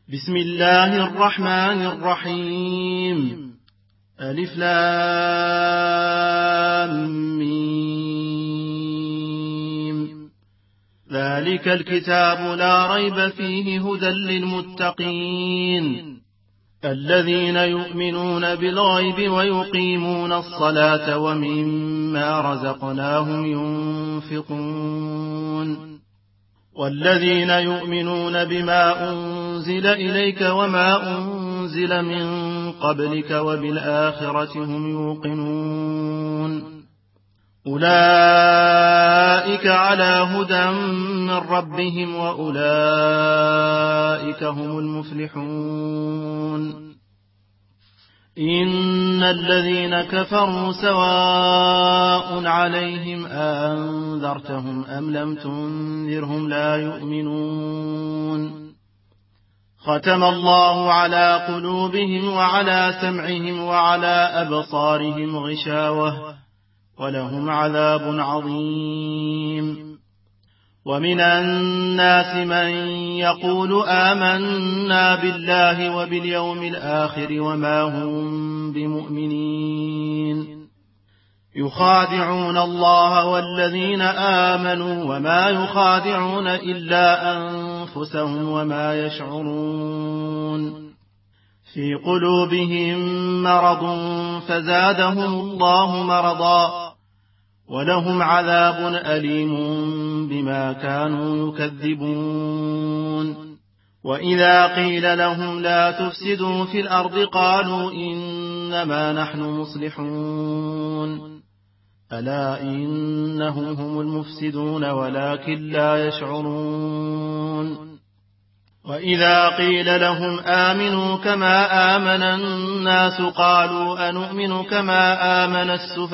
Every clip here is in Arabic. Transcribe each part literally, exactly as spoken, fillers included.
بسم الله الرحمن الرحيم. ألف لام ميم. ذلك الكتاب لا ريب فيه هدى للمتقين الذين يؤمنون بالغيب ويقيمون الصلاة ومما رزقناهم ينفقون والذين يؤمنون بما أنزل إليك وما أنزل من قبلك وبالآخرة هم يوقنون أولئك على هدى من ربهم وأولئك هم المفلحون. إن الذين كفروا سواء عليهم أنذرتهم أم لم تنذرهم لا يؤمنون. ختم الله على قلوبهم وعلى سمعهم وعلى أبصارهم غشاوة ولهم عذاب عظيم. ومن الناس من يقول آمنا بالله وباليوم الآخر وما هم بمؤمنين يخادعون الله والذين آمنوا وما يخادعون إلا أنفسهم وما يشعرون. في قلوبهم مرض فزادهم الله مرضا ولهم عذاب أليم بما كانوا يكذبون. وإذا قيل لهم لا تفسدوا في الأرض قالوا إنما نحن مصلحون ألا إنهم هم المفسدون ولكن لا يشعرون. وإذا قيل لهم آمنوا كما آمن الناس قالوا أنؤمن كما آمن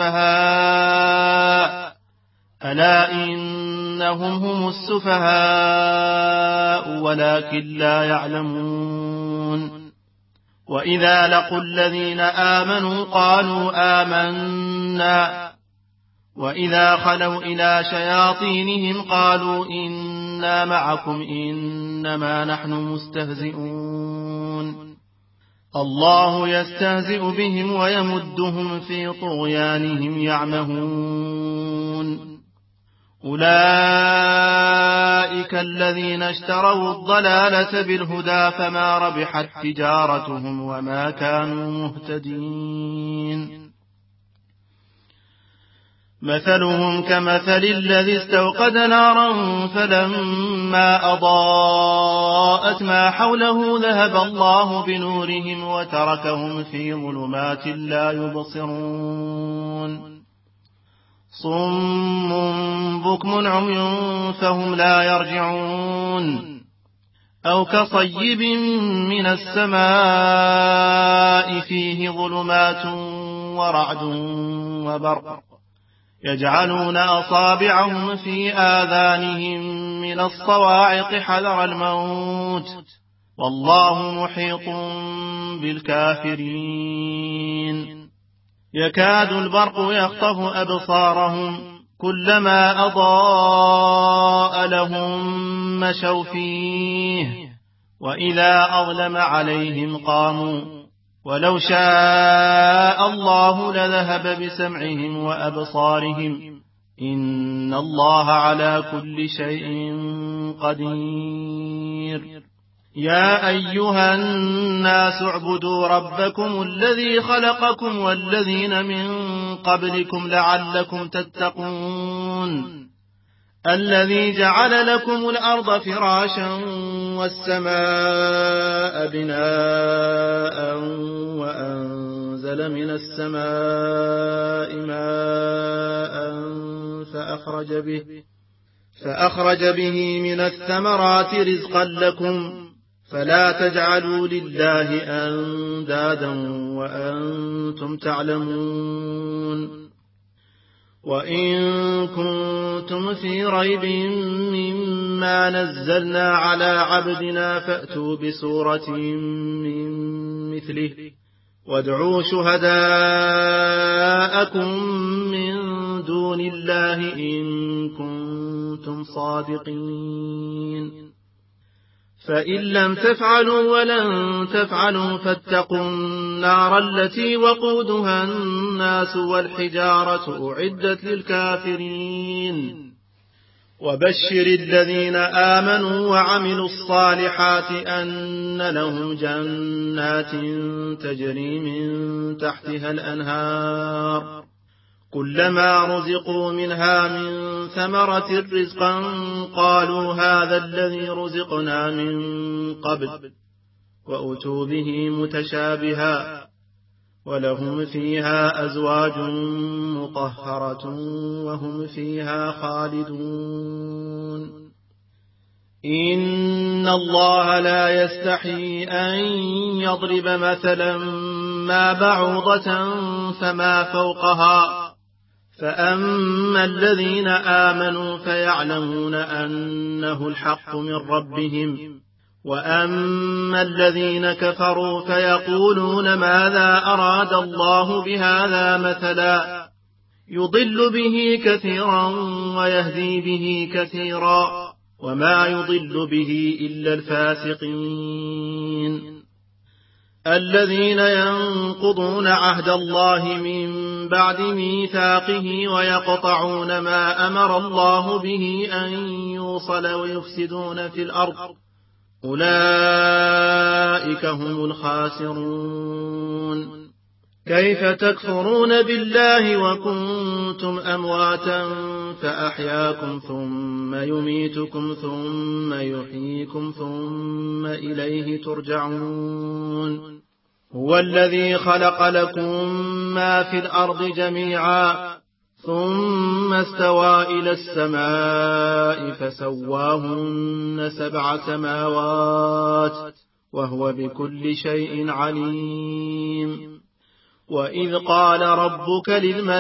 السفهاء ألا إنهم هم السفهاء ولكن لا يعلمون. وإذا لقوا الذين آمنوا قالوا آمنا وإذا خلوا إلى شياطينهم قالوا إنا معكم إنما نحن مستهزئون. الله يستهزئ بهم ويمدهم في طغيانهم يعمهون. أولئك الذين اشتروا الضلالة بالهدى فما ربحت تجارتهم وما كانوا مهتدين. مثلهم كمثل الذي استوقد نارا فلما أضاءت ما حوله ذهب الله بنورهم وتركهم في ظلمات لا يبصرون. صم بكم عمي فهم لا يرجعون. أو كصيب من السماء فيه ظلمات ورعد وبرق يجعلون أصابعهم في آذانهم من الصواعق حذر الموت والله محيط بالكافرين. يكاد البرق يخطف أبصارهم كلما أضاء لهم مشوا فيه وإذا أظلم عليهم قاموا ولو شاء الله لذهب بسمعهم وأبصارهم إن الله على كل شيء قدير. يا أيها الناس اعبدوا ربكم الذي خلقكم والذين من قبلكم لعلكم تتقون الذي جعل لكم الأرض فراشا والسماء بناء وأنزل من السماء ماء فأخرج به, فأخرج به من الثمرات رزقا لكم فلا تجعلوا لله أندادا وأنتم تعلمون. وإن كنتم في ريب مما نزلنا على عبدنا فأتوا بسورة من مثله وادعوا شهداءكم من دون الله إن كنتم صادقين. فإن لم تفعلوا ولن تفعلوا فاتقوا النار التي وقودها الناس والحجارة أعدت للكافرين وبشر الذين آمنوا وعملوا الصالحات أن لهم جنات تجري من تحتها الأنهار كلما رزقوا منها من ثمرة رزقا قالوا هذا الذي رزقنا من قبل وأتوا به متشابها ولهم فيها أزواج مطهرة وهم فيها خالدون إن الله لا يستحي أن يضرب مثلا ما بعوضة فما فوقها فأما الذين آمنوا فيعلمون أنه الحق من ربهم وأما الذين كفروا فيقولون ماذا أراد الله بهذا مثلا يضل به كثيرا ويهدي به كثيرا وما يضل به إلا الفاسقين الذين ينقضون عهد الله من بعد ميثاقه ويقطعون ما أمر الله به أن يوصل ويفسدون في الأرض أولئك هم الخاسرون كيف تكفرون بالله وكنتم أمواتا فأحياكم ثم يميتكم ثم يحييكم ثم إليه ترجعون هو الذي خلق لكم ما في الأرض جميعا ثم استوى إلى السماء فسواهن سبع سماوات وهو بكل شيء عليم وإذ قال ربك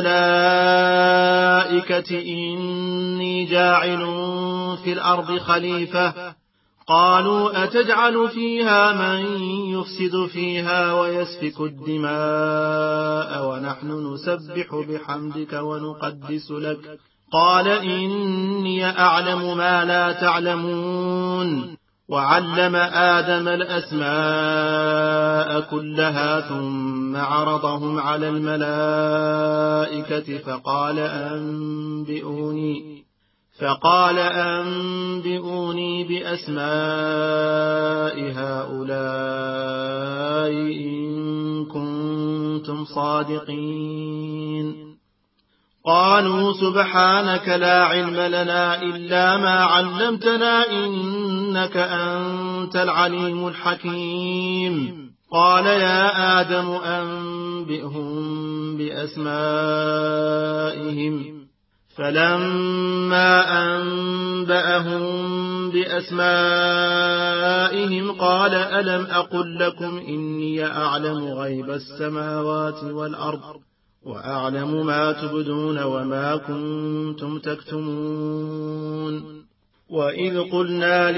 للملائكة إني جاعل في الأرض خليفة قالوا أتجعل فيها من يفسد فيها ويسفك الدماء ونحن نسبح بحمدك ونقدس لك قال إني أعلم ما لا تعلمون وعلم آدم الأسماء كلها ثم عرضهم على الملائكة فقال أنبئوني فقال أنبئوني بأسماء هؤلاء إن كنتم صادقين قالوا سبحانك لا علم لنا إلا ما علمتنا إنك أنت العليم الحكيم قال يا آدم أنبئهم بأسمائهم فلما أنبأهم بأسمائهم قال ألم أقل لكم إني أعلم غيب السماوات والأرض وأعلم ما تبدون وما كنتم تكتمون وإذ قلنا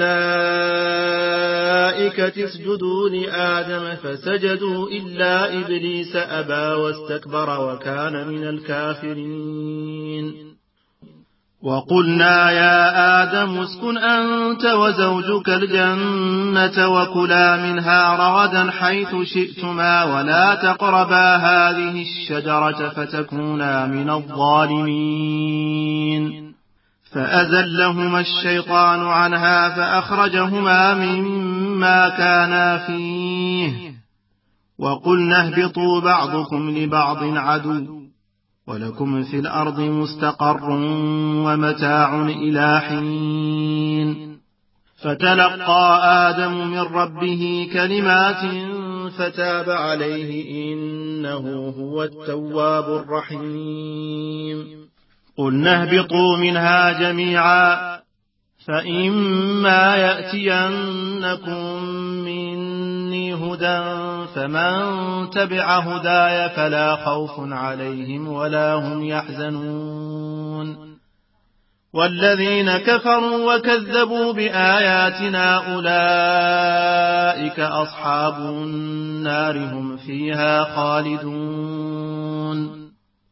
للملائكة اسجدوا لآدم فسجدوا إلا إبليس أبى واستكبر وكان من الكافرين وقلنا يا آدم اسكن أنت وزوجك الجنة وكلا منها رغدا حيث شئتما ولا تقربا هذه الشجرة فتكونا من الظالمين فأزلهما الشيطان عنها فأخرجهما مما كانا فيه وقلنا اهبطوا بعضكم لبعض عدو ولكم في الأرض مستقر ومتاع إلى حين فتلقى آدم من ربه كلمات فتاب عليه إنه هو التواب الرحيم قلنا اهبطوا منها جميعا فإما يأتينكم مني هدى فمن تبع هداي فلا خوف عليهم ولا هم يحزنون والذين كفروا وكذبوا بآياتنا أولئك أصحاب النار هم فيها خالدون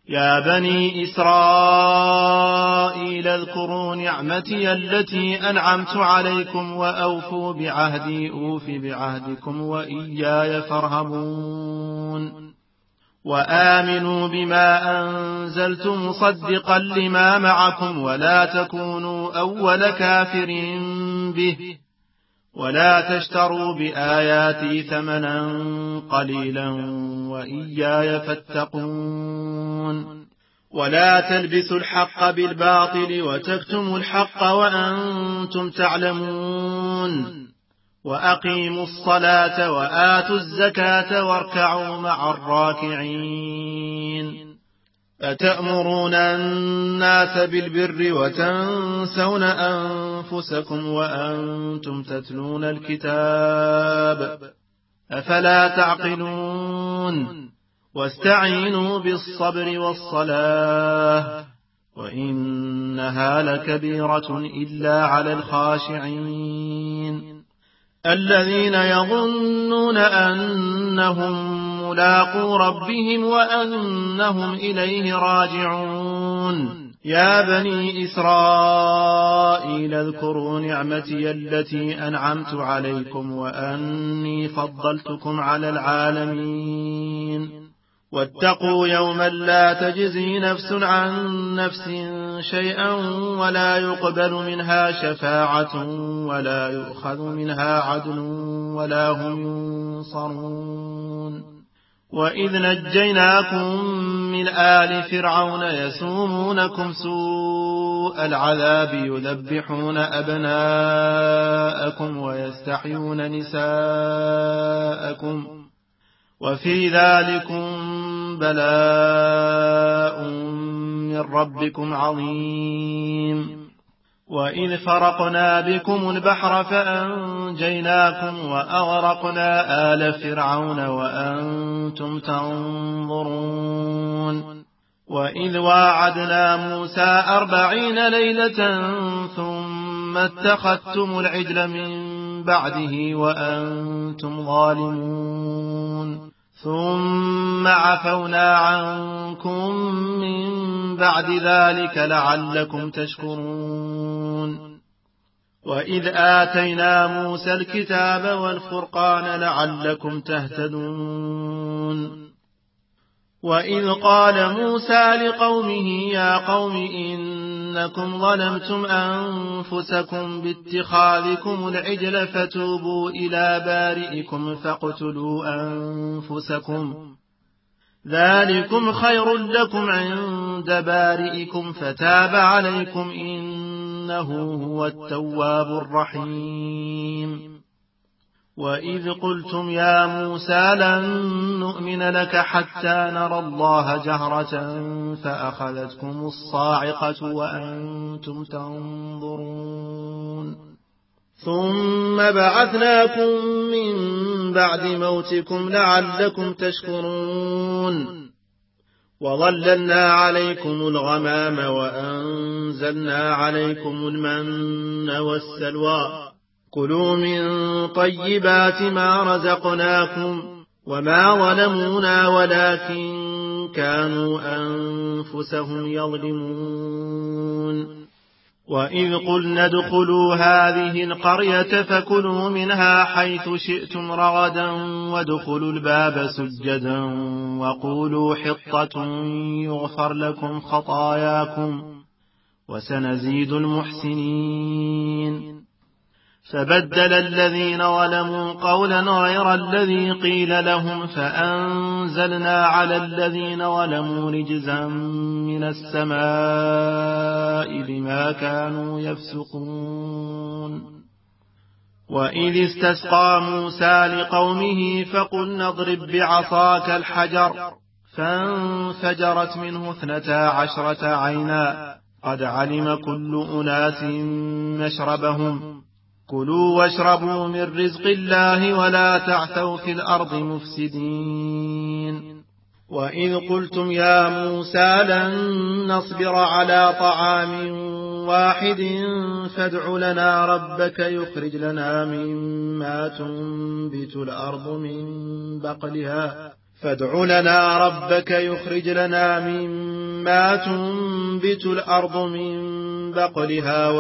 يا بني إسرائيل اذكروا نعمتي التي أنعمت عليكم وأوفوا بعهدي أوف بعهدكم وإياي فارهبون وآمنوا بما أنزلت مصدقا لما معكم ولا تكونوا أول كافر به ولا تشتروا بآياتي ثمنا قليلا وإياي فاتقون ولا تلبسوا الحق بالباطل وتكتموا الحق وأنتم تعلمون وأقيموا الصلاة وآتوا الزكاة واركعوا مع الراكعين أتأمرون الناس بالبر وتنسون أنفسكم وأنتم تتلون الكتاب أفلا تعقلون واستعينوا بالصبر والصلاة وإنها لكبيرة إلا على الخاشعين الذين يظنون أنهم ملاقو ربهم وأنهم إليه راجعون يا بني إسرائيل اذكروا نعمتي التي أنعمت عليكم وأني فضلتكم على العالمين واتقوا يوما لا تجزي نفس عن نفس شيئا ولا يقبل منها شفاعة ولا يؤخذ منها عدل ولا هم ينصرون وإذ نجيناكم من آل فرعون يسومونكم سوء العذاب يذبحون أبناءكم ويستحيون نساءكم وفي ذلكم بلاء من ربكم عظيم وإذ فرقنا بكم البحر فأنجيناكم وأغرقنا آل فرعون وأنتم تنظرون وإذ واعدنا موسى أربعين ليلة ثم اتخذتم العجل من بعده وأنتم ظالمون ثم عفونا عنكم من بعد ذلك لعلكم تشكرون وإذ آتينا موسى الكتاب والفرقان لعلكم تهتدون وإذ قال موسى لقومه يا قوم إنكم ظلمتم أنفسكم باتخاذكم العجل فتوبوا إلى بارئكم فاقتلوا أنفسكم ذلكم خير لكم عند بارئكم فتاب عليكم إنه هو التواب الرحيم وإذ قلتم يا موسى لن نؤمن لك حتى نرى الله جهرة فأخذتكم الصاعقة وأنتم تنظرون ثم بعثناكم من بعد موتكم لعلكم تشكرون وظللنا عليكم الغمام وأنزلنا عليكم المن والسلوى كلوا من طيبات ما رزقناكم وما ظلمونا ولكن كانوا أنفسهم يظلمون وإذ قلنا ادخلوا هذه القرية فكلوا منها حيث شئتم رغدا وادخلوا الباب سجدا وقولوا حطة يغفر لكم خطاياكم وسنزيد المحسنين فبدل الذين ظلموا قولا غير الذي قيل لهم فأنزلنا على الذين ظلموا رجزا من السماء بما كانوا يفسقون وإذ استسقى موسى لقومه فقلنا اضرب بعصاك الحجر فانفجرت منه اثنتا عشرة عينا قد علم كل أناس مشربهم كلوا واشربوا من رزق الله ولا تعثوا في الأرض مفسدين وإذ قلتم يا موسى لن نصبر على طعام واحد فادع لنا ربك يخرج لنا مما تنبت الأرض من بقلها فادع لنا ربك يخرج لنا مما تنبت الأرض من بقلها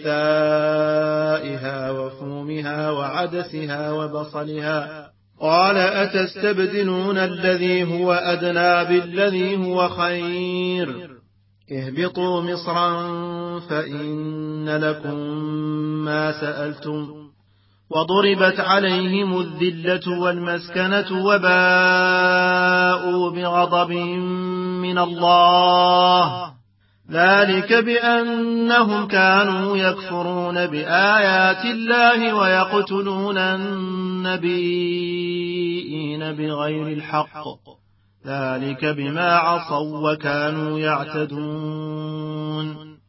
وقثائها وفومها وعدسها وبصلها قال أتستبدلون الذي هو أدنى بالذي هو خير اهبطوا مصرا فإن لكم ما سألتم وضربت عليهم الذلة والمسكنة وباءوا بغضب من الله ذلك بأنهم كانوا يكفرون بآيات الله ويقتلون النبيين بغير الحق ذلك بما عصوا وكانوا يعتدون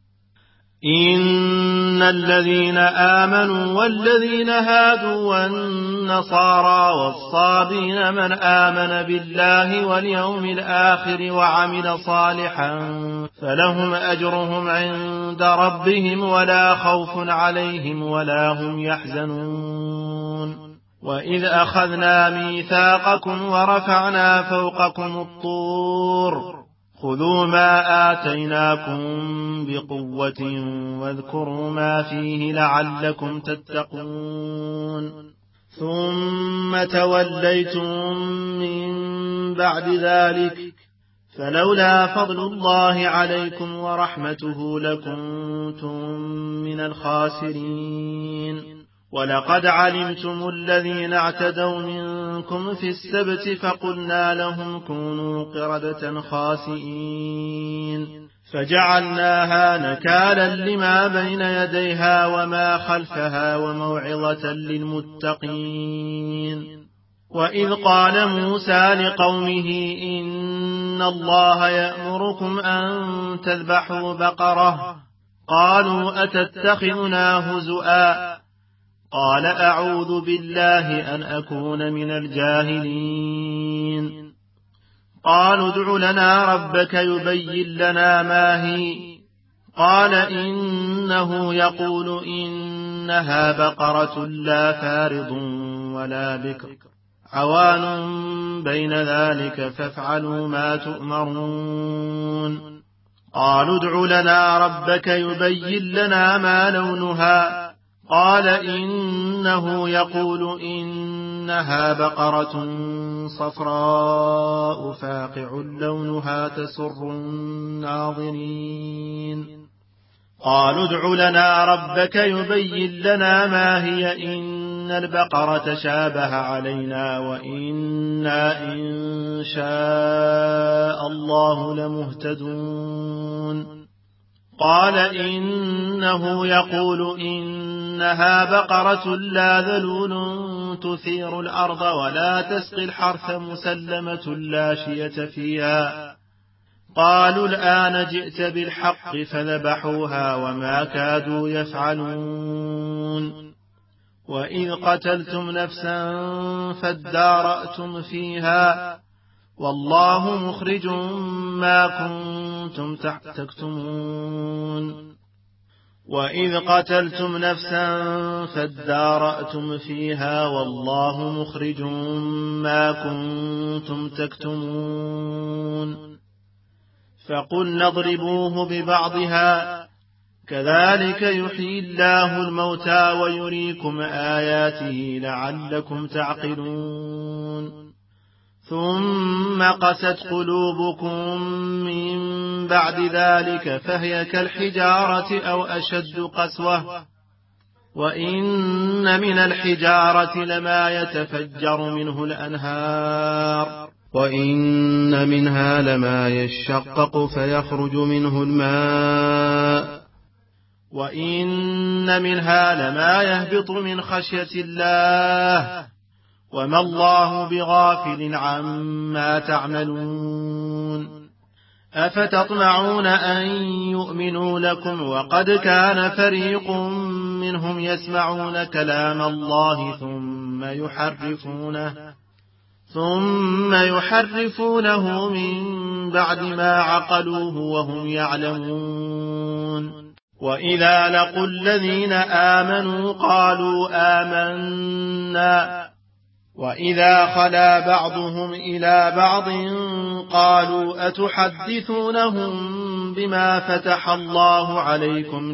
إن الذين آمنوا والذين هادوا والنصارى والصابين من آمن بالله واليوم الآخر وعمل صالحا فلهم أجرهم عند ربهم ولا خوف عليهم ولا هم يحزنون وإذ أخذنا ميثاقكم ورفعنا فوقكم الطور خذوا ما آتيناكم بقوة واذكروا ما فيه لعلكم تتقون ثم توليتم من بعد ذلك فلولا فضل الله عليكم ورحمته لكنتم من الخاسرين ولقد علمتم الذين اعتدوا منكم في السبت فقلنا لهم كونوا قردة خاسئين فجعلناها نكالا لما بين يديها وما خلفها وموعظة للمتقين وإذ قال موسى لقومه إن الله يأمركم أن تذبحوا بقرة قالوا أتتخذنا هزؤا قال أعوذ بالله أن أكون من الجاهلين قالوا ادع لنا ربك يبين لنا ما هي قال إنه يقول إنها بقرة لا فارض ولا بكر عوان بين ذلك فافعلوا ما تؤمرون قالوا ادع لنا ربك يبين لنا ما لونها قال إنه يقول إنها بقرة صفراء فاقع لونها تسر الناظرين قالوا ادع لنا ربك يبين لنا ما هي إن البقرة شابه علينا وإنا إن شاء الله لمهتدون قال إنه يقول إنها بقرة لا ذلول تثير الأرض ولا تسقي الحرث مسلمة لا شية فيها قالوا الآن جئت بالحق فذبحوها وما كادوا يفعلون وإذ قتلتم نفسا فادارأتم فيها والله مخرج ما كنتم تكتمون وإذ قتلتم نفسا فادارأتم فيها والله مخرج ما كنتم تكتمون فقلنا اضربوه ببعضها كذلك يحيي الله الموتى ويريكم آياته لعلكم تعقلون ثم قست قلوبكم من بعد ذلك فهي كالحجارة أو أشد قسوة وإن من الحجارة لما يتفجر منه الأنهار وإن منها لما يشقق فيخرج منه الماء وإن منها لما يهبط من خشية الله وما الله بغافل عما تعملون أفتطمعون أن يؤمنوا لكم وقد كان فريق منهم يسمعون كلام الله ثم يحرفونه ثم يحرفونه من بعد ما عقلوه وهم يعلمون وإذا لقوا الذين آمنوا قالوا آمنا وإذا خلا بعضهم إلى بعض قالوا أتحدثونهم بما فتح الله عليكم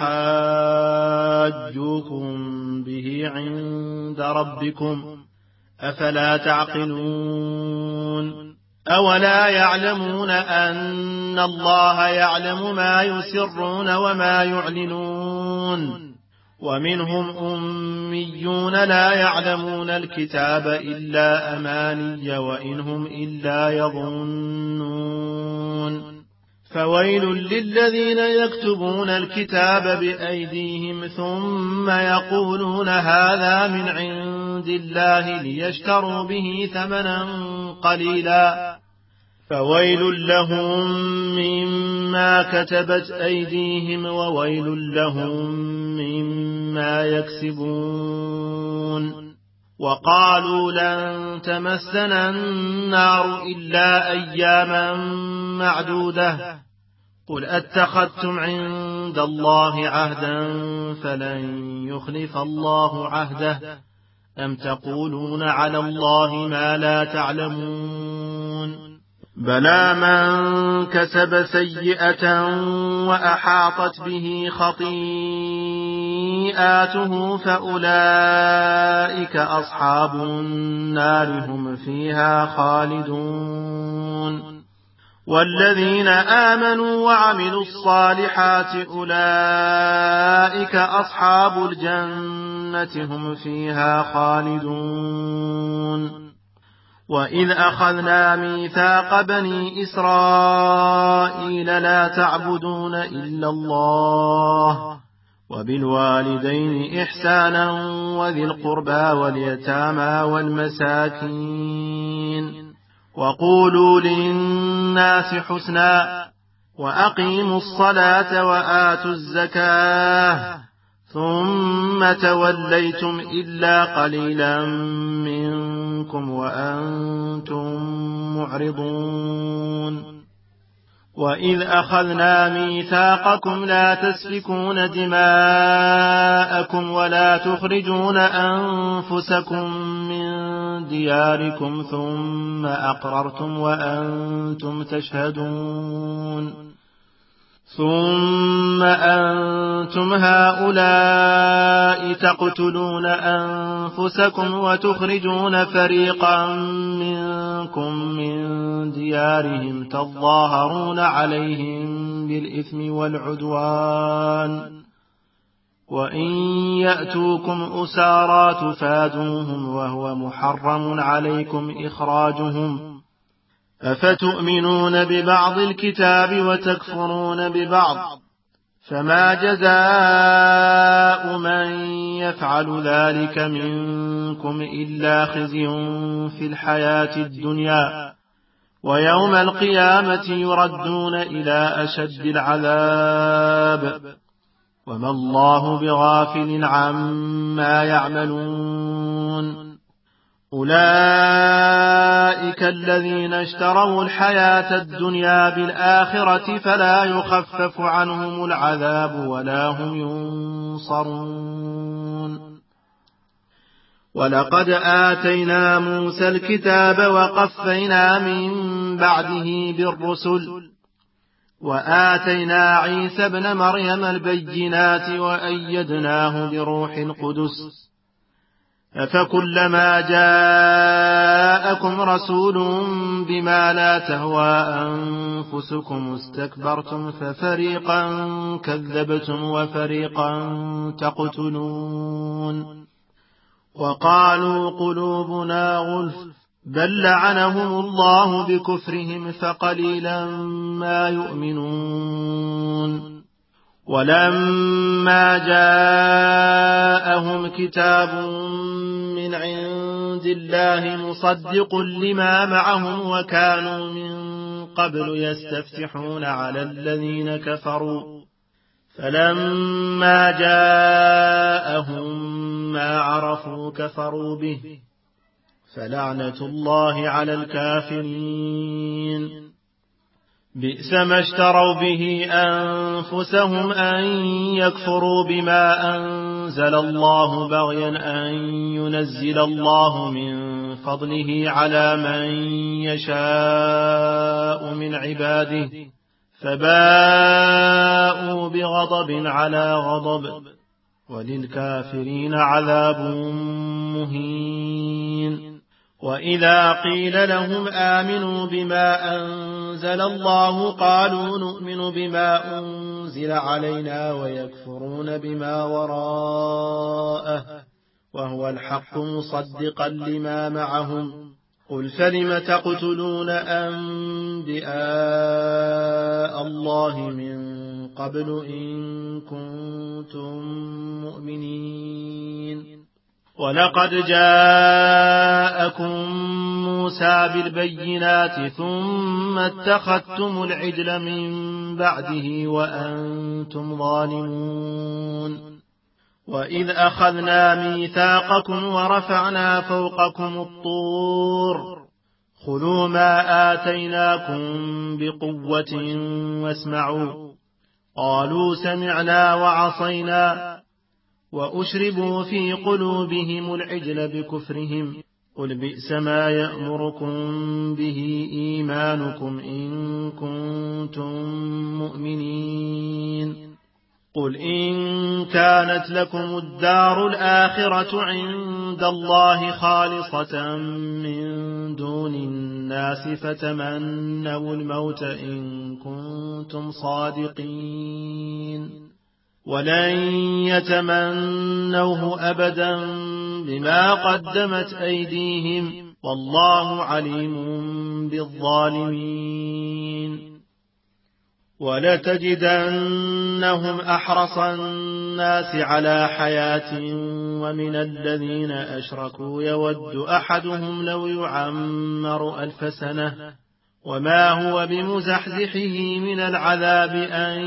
ليحاجوكم به عند ربكم أفلا تعقلون أولا يعلمون أن الله يعلم ما يسرون وما يعلنون ومنهم أميون لا يعلمون الكتاب إلا أماني وإنهم إلا يظنون فويل للذين يكتبون الكتاب بأيديهم ثم يقولون هذا من عند الله ليشتروا به ثمنا قليلا فويل لهم مما كتبت أيديهم وويل لهم مما يكسبون وقالوا لن تمسنا النار إلا أياما معدودة قل أتخذتم عند الله عهدا فلن يخلف الله عهده أم تقولون على الله ما لا تعلمون بلى من كسب سيئة وأحاطت به خطيئاته فأولئك أصحاب النار هم فيها خالدون والذين آمنوا وعملوا الصالحات أولئك أصحاب الجنة هم فيها خالدون وإذ أخذنا ميثاق بني إسرائيل لا تعبدون إلا الله وبالوالدين إحسانا وذي القربى واليتامى والمساكين وقولوا للناس حسنا وأقيموا الصلاة وآتوا الزكاة ثم توليتم إلا قليلا منكم وأنتم معرضون وإذ أخذنا ميثاقكم لا تسفكون دماءكم ولا تخرجون أنفسكم من دياركم ثم أقررتم وأنتم تشهدون ثم أنتم هؤلاء تقتلون أنفسكم وتخرجون فريقا منكم من ديارهم تظاهرون عليهم بالإثم والعدوان وإن يأتوكم أسارى تفادوهم وهو محرم عليكم إخراجهم أفتؤمنون ببعض الكتاب وتكفرون ببعض فما جزاء من يفعل ذلك منكم إلا خزي في الحياة الدنيا ويوم القيامة يردون إلى أشد العذاب وما الله بغافل عما يعملون أولئك الذين اشتروا الحياة الدنيا بالآخرة فلا يخفف عنهم العذاب ولا هم ينصرون ولقد آتينا موسى الكتاب وقفينا من بعده بالرسل وآتينا عيسى ابن مريم البينات وأيدناه بروح القدس أفكلما جاءكم رسول بما لا تهوى أنفسكم استكبرتم ففريقا كذبتم وفريقا تقتلون وقالوا قلوبنا غلف بل لعنهم الله بكفرهم فقليلا ما يؤمنون ولما جاءهم كتاب من عند الله مصدق لما معهم وكانوا من قبل يستفتحون على الذين كفروا فلما جاءهم ما عرفوا كفروا به فلعنة الله على الكافرين بئس ما اشتروا به أنفسهم أن يكفروا بما أنزل الله بغيا أن ينزل الله من فضله على من يشاء من عباده فباءوا بغضب على غضب وللكافرين عذاب مهين. وإذا قيل لهم آمنوا بما أنزل الله قالوا نؤمن بما أنزل علينا ويكفرون بما وراءه وهو الحق مصدقا لما معهم قل فلم تقتلون أنبياء الله من قبل إن كنتم مؤمنين. ولقد جاءكم موسى بالبينات ثم اتخذتم العجل من بعده وأنتم ظالمون. وإذ أخذنا ميثاقكم ورفعنا فوقكم الطور خذوا ما آتيناكم بقوة واسمعوا قالوا سمعنا وعصينا وأشربوا في قلوبهم العجل بكفرهم قل بئس ما يأمركم به إيمانكم إن كنتم مؤمنين. قل إن كانت لكم الدار الآخرة عند الله خالصة من دون الناس فتمنوا الموت إن كنتم صادقين ولن يتمنوه أبدا بما قدمت أيديهم والله عليم بالظالمين. ولتجدنهم أحرص الناس على حياة ومن الذين أشركوا يود أحدهم لو يعمر ألف سنة وما هو بمزحزحه من العذاب أن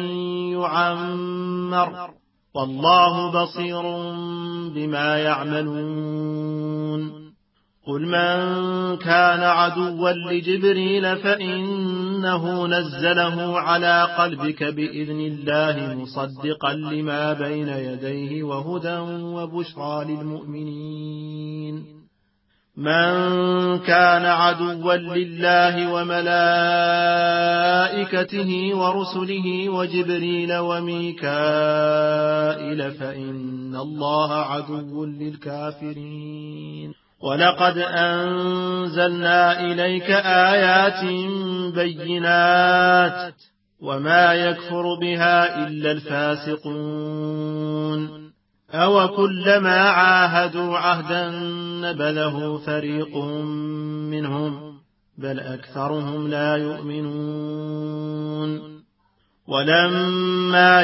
يعمر والله بصير بما يعملون. قل من كان عدوا لجبريل فإنه نزله على قلبك بإذن الله مصدقا لما بين يديه وهدى وبشرى للمؤمنين. من كان عدوا لله وملائكته ورسله وجبريل وميكائيل فإن الله عدو للكافرين. ولقد أنزلنا إليك آيات بينات وما يكفر بها إلا الفاسقون. أو كلما عاهدوا عهدا نبذه فريق منهم بل أكثرهم لا يؤمنون. ولما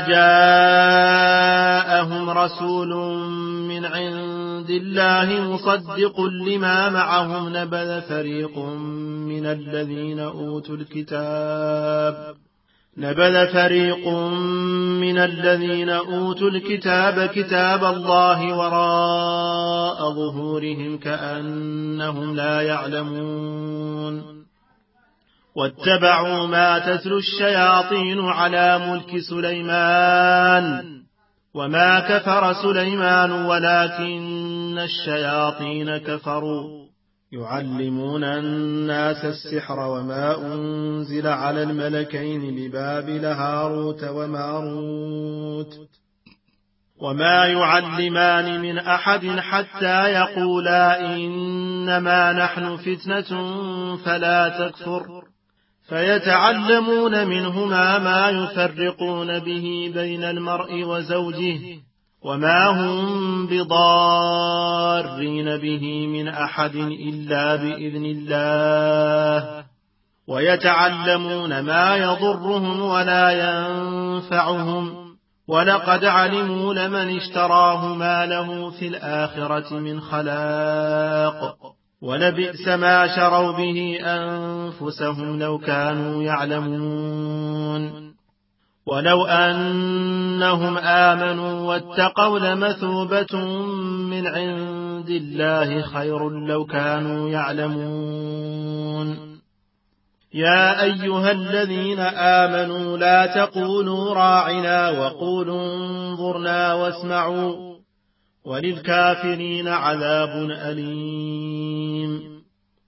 جاءهم رسول من عند الله مصدق لما معهم نبذ فريق من الذين أوتوا الكتاب نبذ فريق من الذين أوتوا الكتاب كتاب الله وراء ظهورهم كأنهم لا يعلمون. واتبعوا ما تتلو الشياطين على ملك سليمان وما كفر سليمان ولكن الشياطين كفروا يعلمون الناس السحر وما أنزل على الملكين ببابل هاروت وماروت وما يعلمان من أحد حتى يقولا إنما نحن فتنة فلا تكفر فيتعلمون منهما ما يفرقون به بين المرء وزوجه وما هم بضارين به من أحد إلا بإذن الله ويتعلمون ما يضرهم ولا ينفعهم ولقد علموا لمن اشتراه ما له في الآخرة من خلاق ولبئس ما شروا به أنفسهم لو كانوا يعلمون. ولو أنهم آمنوا واتقوا لمثوبة من عند الله خير لو كانوا يعلمون. يا أيها الذين آمنوا لا تقولوا راعنا وقولوا انظرنا واسمعوا وللكافرين عذاب أليم.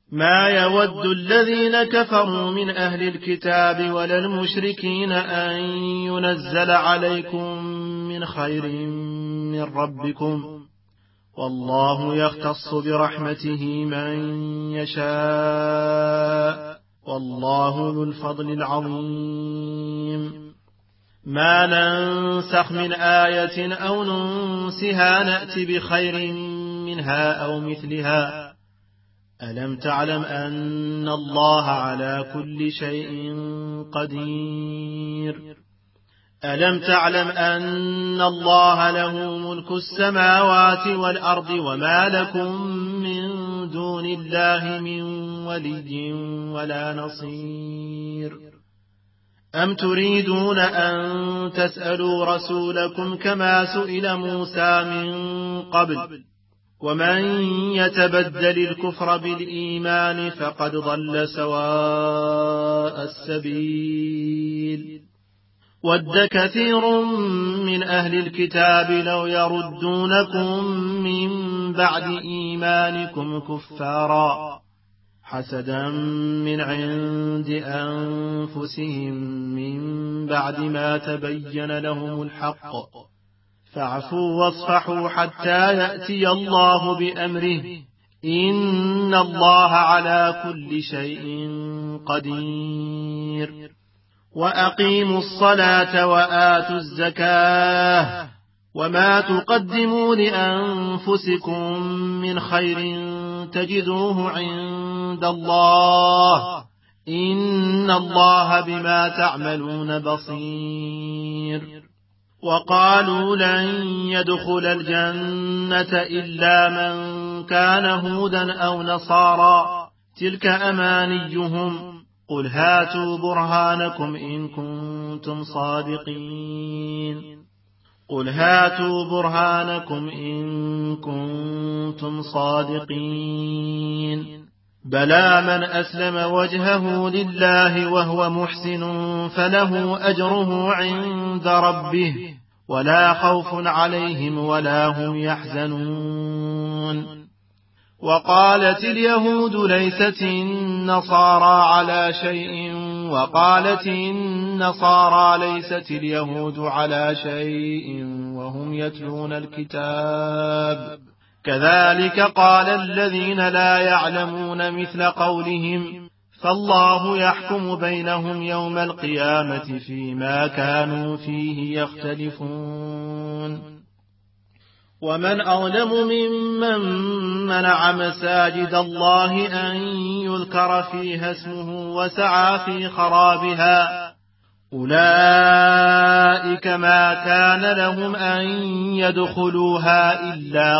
ما يود الذين كفروا من أهل الكتاب ولا المشركين أن ينزل عليكم من خير من ربكم، والله يختص برحمته من يشاء، والله ذو الفضل العظيم. ما ننسخ من آية أو ننسها نأت بخير منها أو مثلها. ألم تعلم أن الله على كل شيء قدير؟ ألم تعلم أن الله له ملك السماوات والأرض وما لكم من دون الله من ولي ولا نصير؟ أم تريدون أن تسألوا رسولكم كما سئل موسى من قبل؟ ومن يتبدل الكفر بالإيمان فقد ضل سواء السبيل. ود كثير من أهل الكتاب لو يردونكم من بعد إيمانكم كفارا حسدا من عند أنفسهم من بعد ما تبين لهم الحق، فاعفوا واصفحوا حتى يأتي الله بأمره، إن الله على كل شيء قدير. وأقيموا الصلاة وآتوا الزكاة وما تقدموا لأنفسكم من خير تجدوه عند الله، إن الله بما تعملون بصير. وقالوا لن يدخل الجنة إلا من كان هودا أو نصارى، تلك أمانيهم، قل هاتوا برهانكم إن كنتم صادقين قل هاتوا برهانكم إن كنتم صادقين بلى من أسلم وجهه لله وهو محسن فله أجره عند ربه ولا خوف عليهم ولا هم يحزنون. وقالت اليهود ليست النصارى على شيء وقالت النصارى ليست اليهود على شيء وهم يتلون الكتاب، كذلك قال الذين لا يعلمون مثل قولهم، فالله يحكم بينهم يوم القيامة فيما كانوا فيه يختلفون. ومن أظلم ممن منع مساجد الله أن يذكر فيها اسمه وسعى في خرابها، أولئك ما كان لهم أن يدخلوها إلا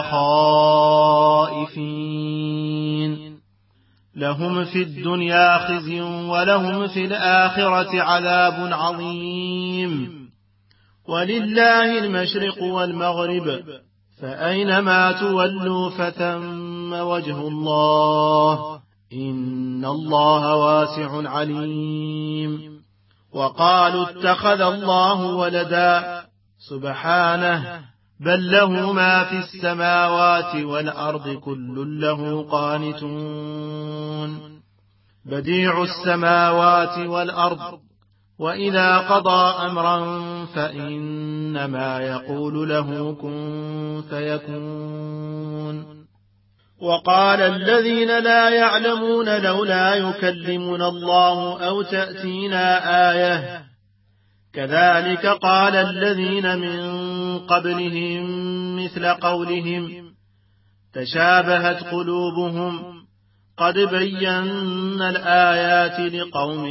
خائفين، لهم في الدنيا خزي ولهم في الآخرة عذاب عظيم. ولله المشرق والمغرب، فأينما تولوا فثم وجه الله، إن الله واسع عليم. وقالوا اتخذ الله ولدا، سبحانه، بل له ما في السماوات والأرض كل له قانتون، بديع السماوات والأرض، وإذا قضى أمرا فإنما يقول له كن فيكون. وقال الذين لا يعلمون لولا يكلمنا الله أو تأتينا آية، كذلك قال الذين من قبلهم مثل قولهم، تشابهت قلوبهم، قد بينا الآيات لقوم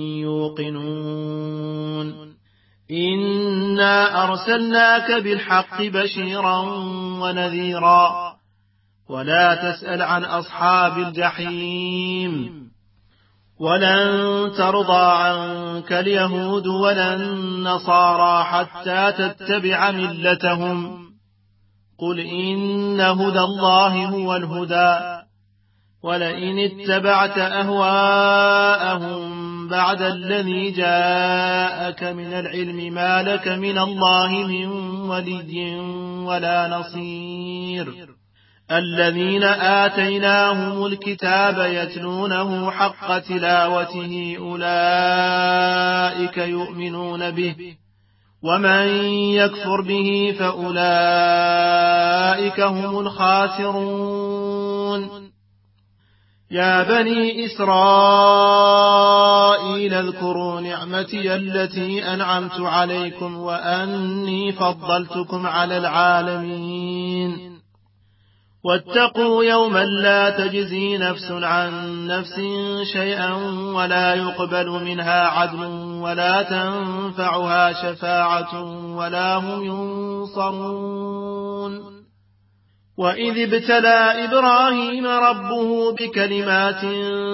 يوقنون. إنا أرسلناك بالحق بشيرا ونذيرا، ولا تسأل عن أصحاب الجحيم. ولن ترضى عنك اليهود ولا النصارى حتى تتبع ملتهم، قل إن هدى الله هو الهدى، ولئن اتبعت أهواءهم بعد الذي جاءك من العلم ما لك من الله من ولي ولا نصير. الذين آتيناهم الكتاب يتلونه حق تلاوته أولئك يؤمنون به ومن يكفر به فأولئك هم الخاسرون يا بني إسرائيل اذكروا نعمتي التي أنعمت عليكم وأني فضلتكم على العالمين واتقوا يوما لا تجزي نفس عن نفس شيئا ولا يقبل منها عدل ولا تنفعها شفاعة ولا هم ينصرون وإذ ابتلى إبراهيم ربه بكلمات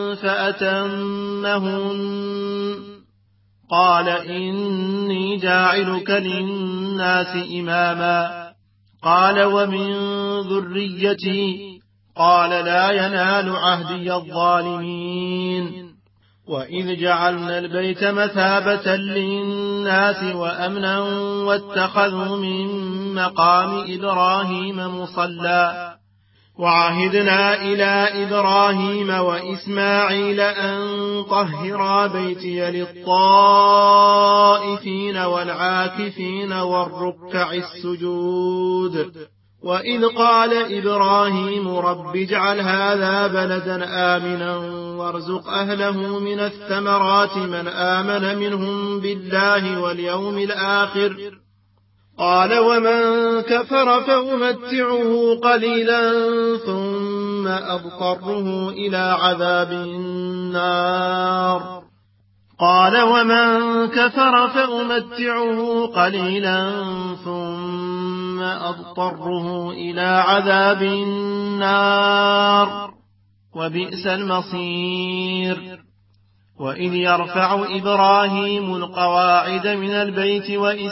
فأتمهن قال إني جاعلك للناس إماما قال ومن ذريتي قال لا ينال عهدي الظالمين وإذ جعلنا البيت مثابة للناس وأمنا واتخذوا من مقام إبراهيم مصلى وعهدنا إلى إبراهيم وإسماعيل أن طهرا بيتي للطائفين والعاكفين والركع السجود وإذ قال إبراهيم رب اجعل هذا بلدا آمنا وارزق أهله من الثمرات من آمن منهم بالله واليوم الآخر قال ومن كفر فأمتعه قليلا ثم أضطره إلى عذاب النار قال ومن كفر فأمتعه قليلا ثم أضطره إلى عذاب النار وبئس المصير وإذ يرفع إبراهيم القواعد من البيت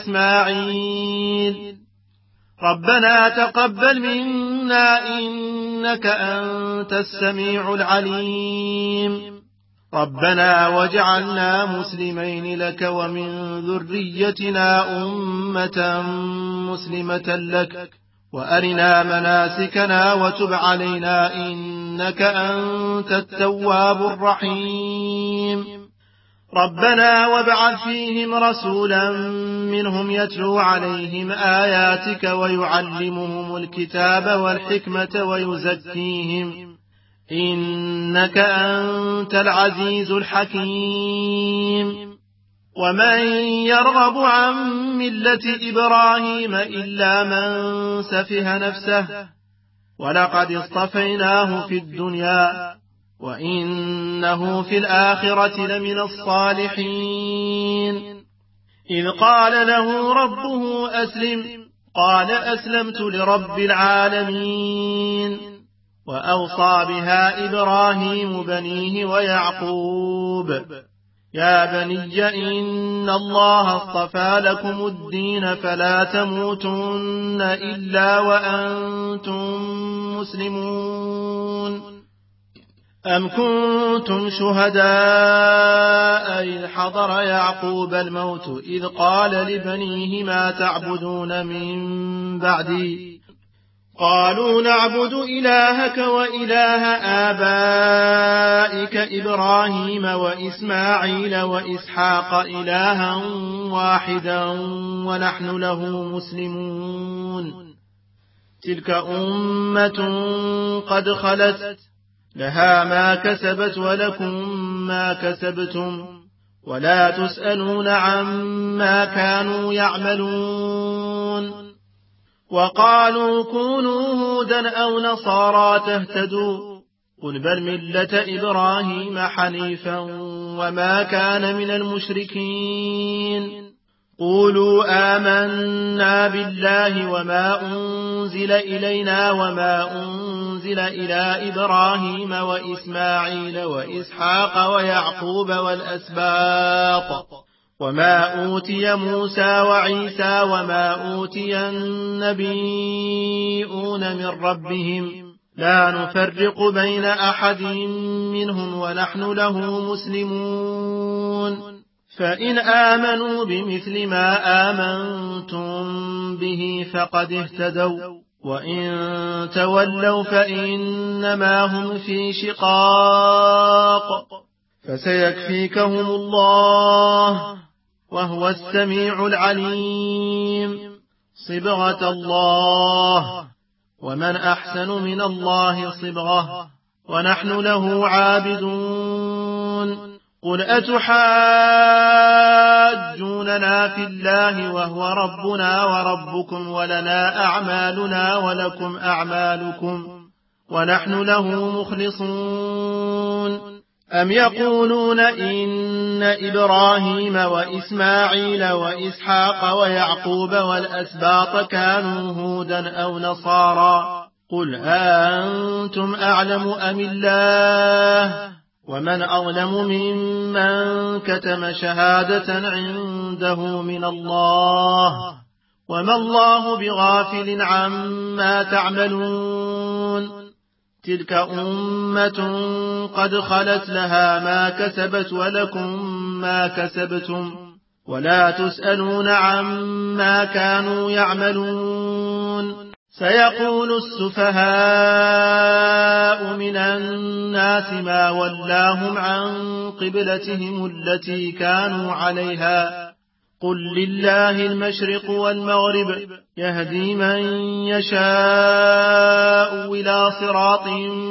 وإسماعيل ربنا تقبل منا إنك أنت السميع العليم ربنا واجعلنا مسلمين لك ومن ذريتنا أمة مسلمة لك وأرنا مناسكنا وتب علينا إنك أنت التواب الرحيم ربنا وابعث فيهم رسولا منهم يتلو عليهم آياتك ويعلمهم الكتاب والحكمة ويزكيهم إنك أنت العزيز الحكيم ومن يرغب عن ملة إبراهيم إلا من سفه نفسه ولقد اصطفيناه في الدنيا وإنه في الآخرة لمن الصالحين إذ قال له ربه أسلم قال أسلمت لرب العالمين وأوصى بها إبراهيم بنيه ويعقوب يا بني إن الله اصطفى لكم الدين فلا تموتن إلا وأنتم مسلمون أم كنتم شهداء إذ حضر يعقوب الموت إذ قال لبنيه ما تعبدون من بعدي قالوا نعبد إلهك وإله آبائك إبراهيم وإسماعيل وإسحاق إلها واحدا ونحن له مسلمون تلك أمة قد خلت لها ما كسبت ولكم ما كسبتم ولا تسألون عما كانوا يعملون وقالوا كونوا هودا أو نصارى تهتدوا قل بل ملة إبراهيم حنيفا وما كان من المشركين قولوا آمنا بالله وما أنزل إلينا وما أنزل إلى إبراهيم وإسماعيل وإسحاق ويعقوب والأسباط وما أوتي موسى وعيسى وما أوتي النبيون من ربهم لا نفرق بين أحد منهم ونحن له مسلمون فإن آمنوا بمثل ما آمنتم به فقد اهتدوا وإن تولوا فإنما هم في شقاق فسيكفيكهم الله وهو السميع العليم صبغة الله ومن أحسن من الله صبغة ونحن له عابدون قل أتحاجوننا في الله وهو ربنا وربكم ولنا أعمالنا ولكم أعمالكم ونحن له مخلصون أم يقولون إن إبراهيم وإسماعيل وإسحاق ويعقوب والأسباط كانوا هودا أو نصارى قل أنتم أعلم أم الله ومن أظلم ممن كتم شهادة عنده من الله وما الله بغافل عما تعملون تلك أمة قد خلت لها ما كسبت ولكم ما كسبتم ولا تسألون عما كانوا يعملون سيقول السفهاء من الناس ما ولاهم عن قبلتهم التي كانوا عليها قل لله المشرق والمغرب يهدي من يشاء إلى صراط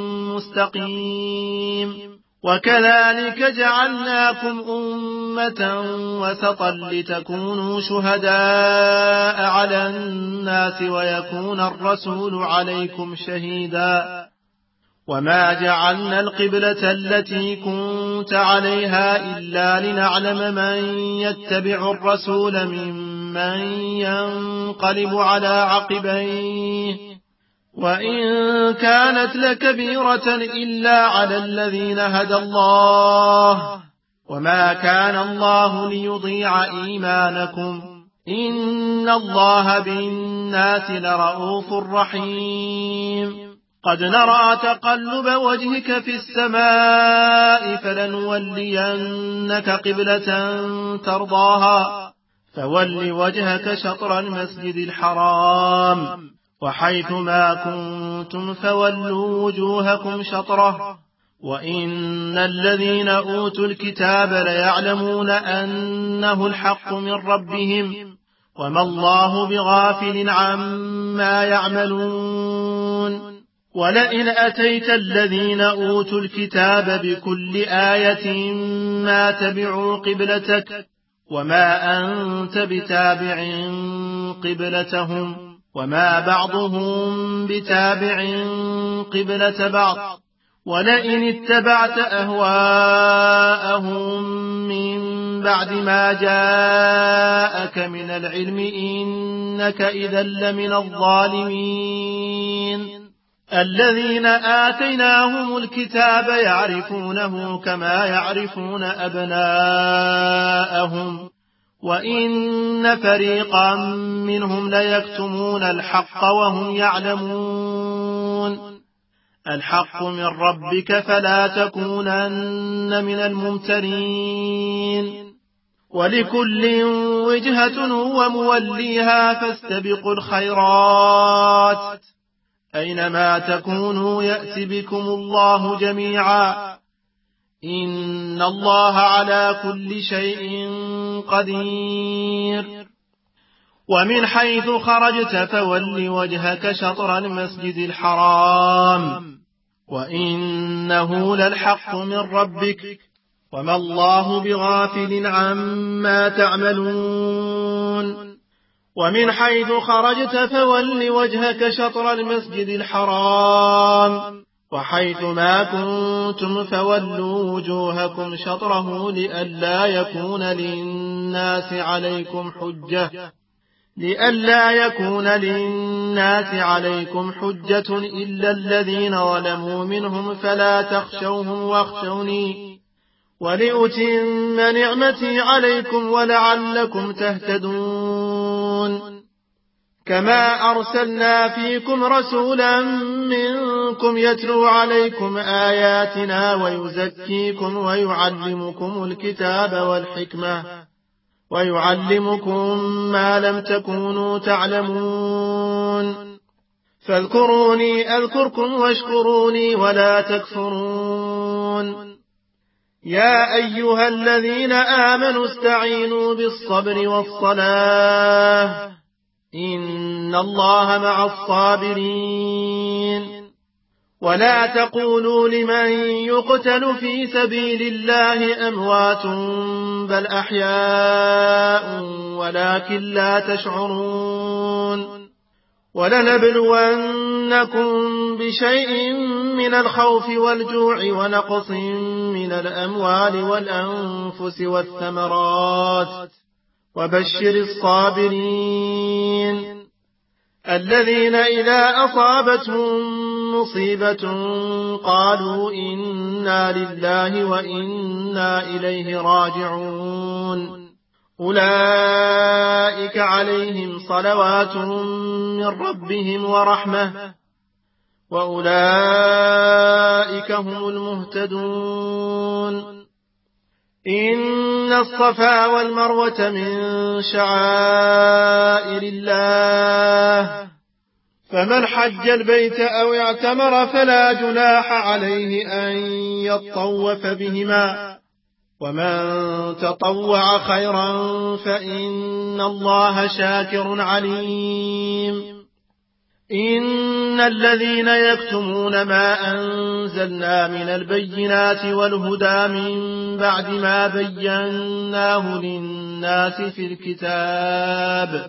مستقيم وكذلك جعلناكم أمة وسطا لتكونوا شهداء على الناس ويكون الرسول عليكم شهيدا وما جعلنا القبلة التي كنت عليها إلا لنعلم من يتبع الرسول ممن ينقلب على عقبيه وإن كانت لكبيرة إلا على الذين هدى الله وما كان الله ليضيع إيمانكم إن الله بالناس لرؤوف رحيم قد نرى تقلب وجهك في السماء فلنولينك قبلة ترضاها فول وجهك شطر المسجد الحرام وحيث ما كنتم فولوا وجوهكم شطره وإن الذين أوتوا الكتاب ليعلمون أنه الحق من ربهم وما الله بغافل عما يعملون ولئن أتيت الذين أوتوا الكتاب بكل آية ما تبعوا قبلتك وما أنت بتابع قبلتهم وما بعضهم بتابع قبلة بعض ولئن اتبعت أهواءهم من بعد ما جاءك من العلم إنك إذا لمن الظالمين الذين آتيناهم الكتاب يعرفونه كما يعرفون أبناءهم وإن فريقا منهم ليكتمون الحق وهم يعلمون الحق من ربك فلا تكونن من الممترين ولكل وجهة هو موليها فاستبقوا الخيرات أينما تكونوا يأت بكم الله جميعا إن الله على كل شيء قدير ومن حيث خرجت فول وجهك شطر المسجد الحرام وإنه للحق من ربك وما الله بغافل عما تعملون ومن حيث خرجت فول وجهك شطر المسجد الحرام وحيث ما كنتم فولوا وجوهكم شطره لئلا يكون للناس عليكم حجة لئلا يكون للناس عليكم حجة إلا الذين ظلموا منهم فلا تخشوهم واخشوني ولأتم نعمتي عليكم ولعلكم تهتدون كما أرسلنا فيكم رسولا منكم يتلو عليكم آياتنا ويزكيكم ويعلمكم الكتاب والحكمة ويعلمكم ما لم تكونوا تعلمون فاذكروني أذكركم واشكروني ولا تكفرون. يا أيها الذين آمنوا استعينوا بالصبر والصلاة إن الله مع الصابرين. ولا تقولوا لمن يقتل في سبيل الله أموات بل أحياء ولكن لا تشعرون. ولنبلونكم بشيء من الخوف والجوع ونقص من الأموال والأنفس والثمرات وبشر الصابرين الذين إذا أصابتهم مصيبة قالوا إنا لله وإنا إليه راجعون أولئك عليهم صلوات من ربهم ورحمة وأولئك هم المهتدون. إن الصفا والمروة من شعائر الله فمن حج البيت أو اعتمر فلا جناح عليه أن يطوف بهما ومن تطوع خيرا فإن الله شاكر عليم. إن الذين يكتمون ما أنزلنا من البينات والهدى من بعد ما بيناه للناس في الكتاب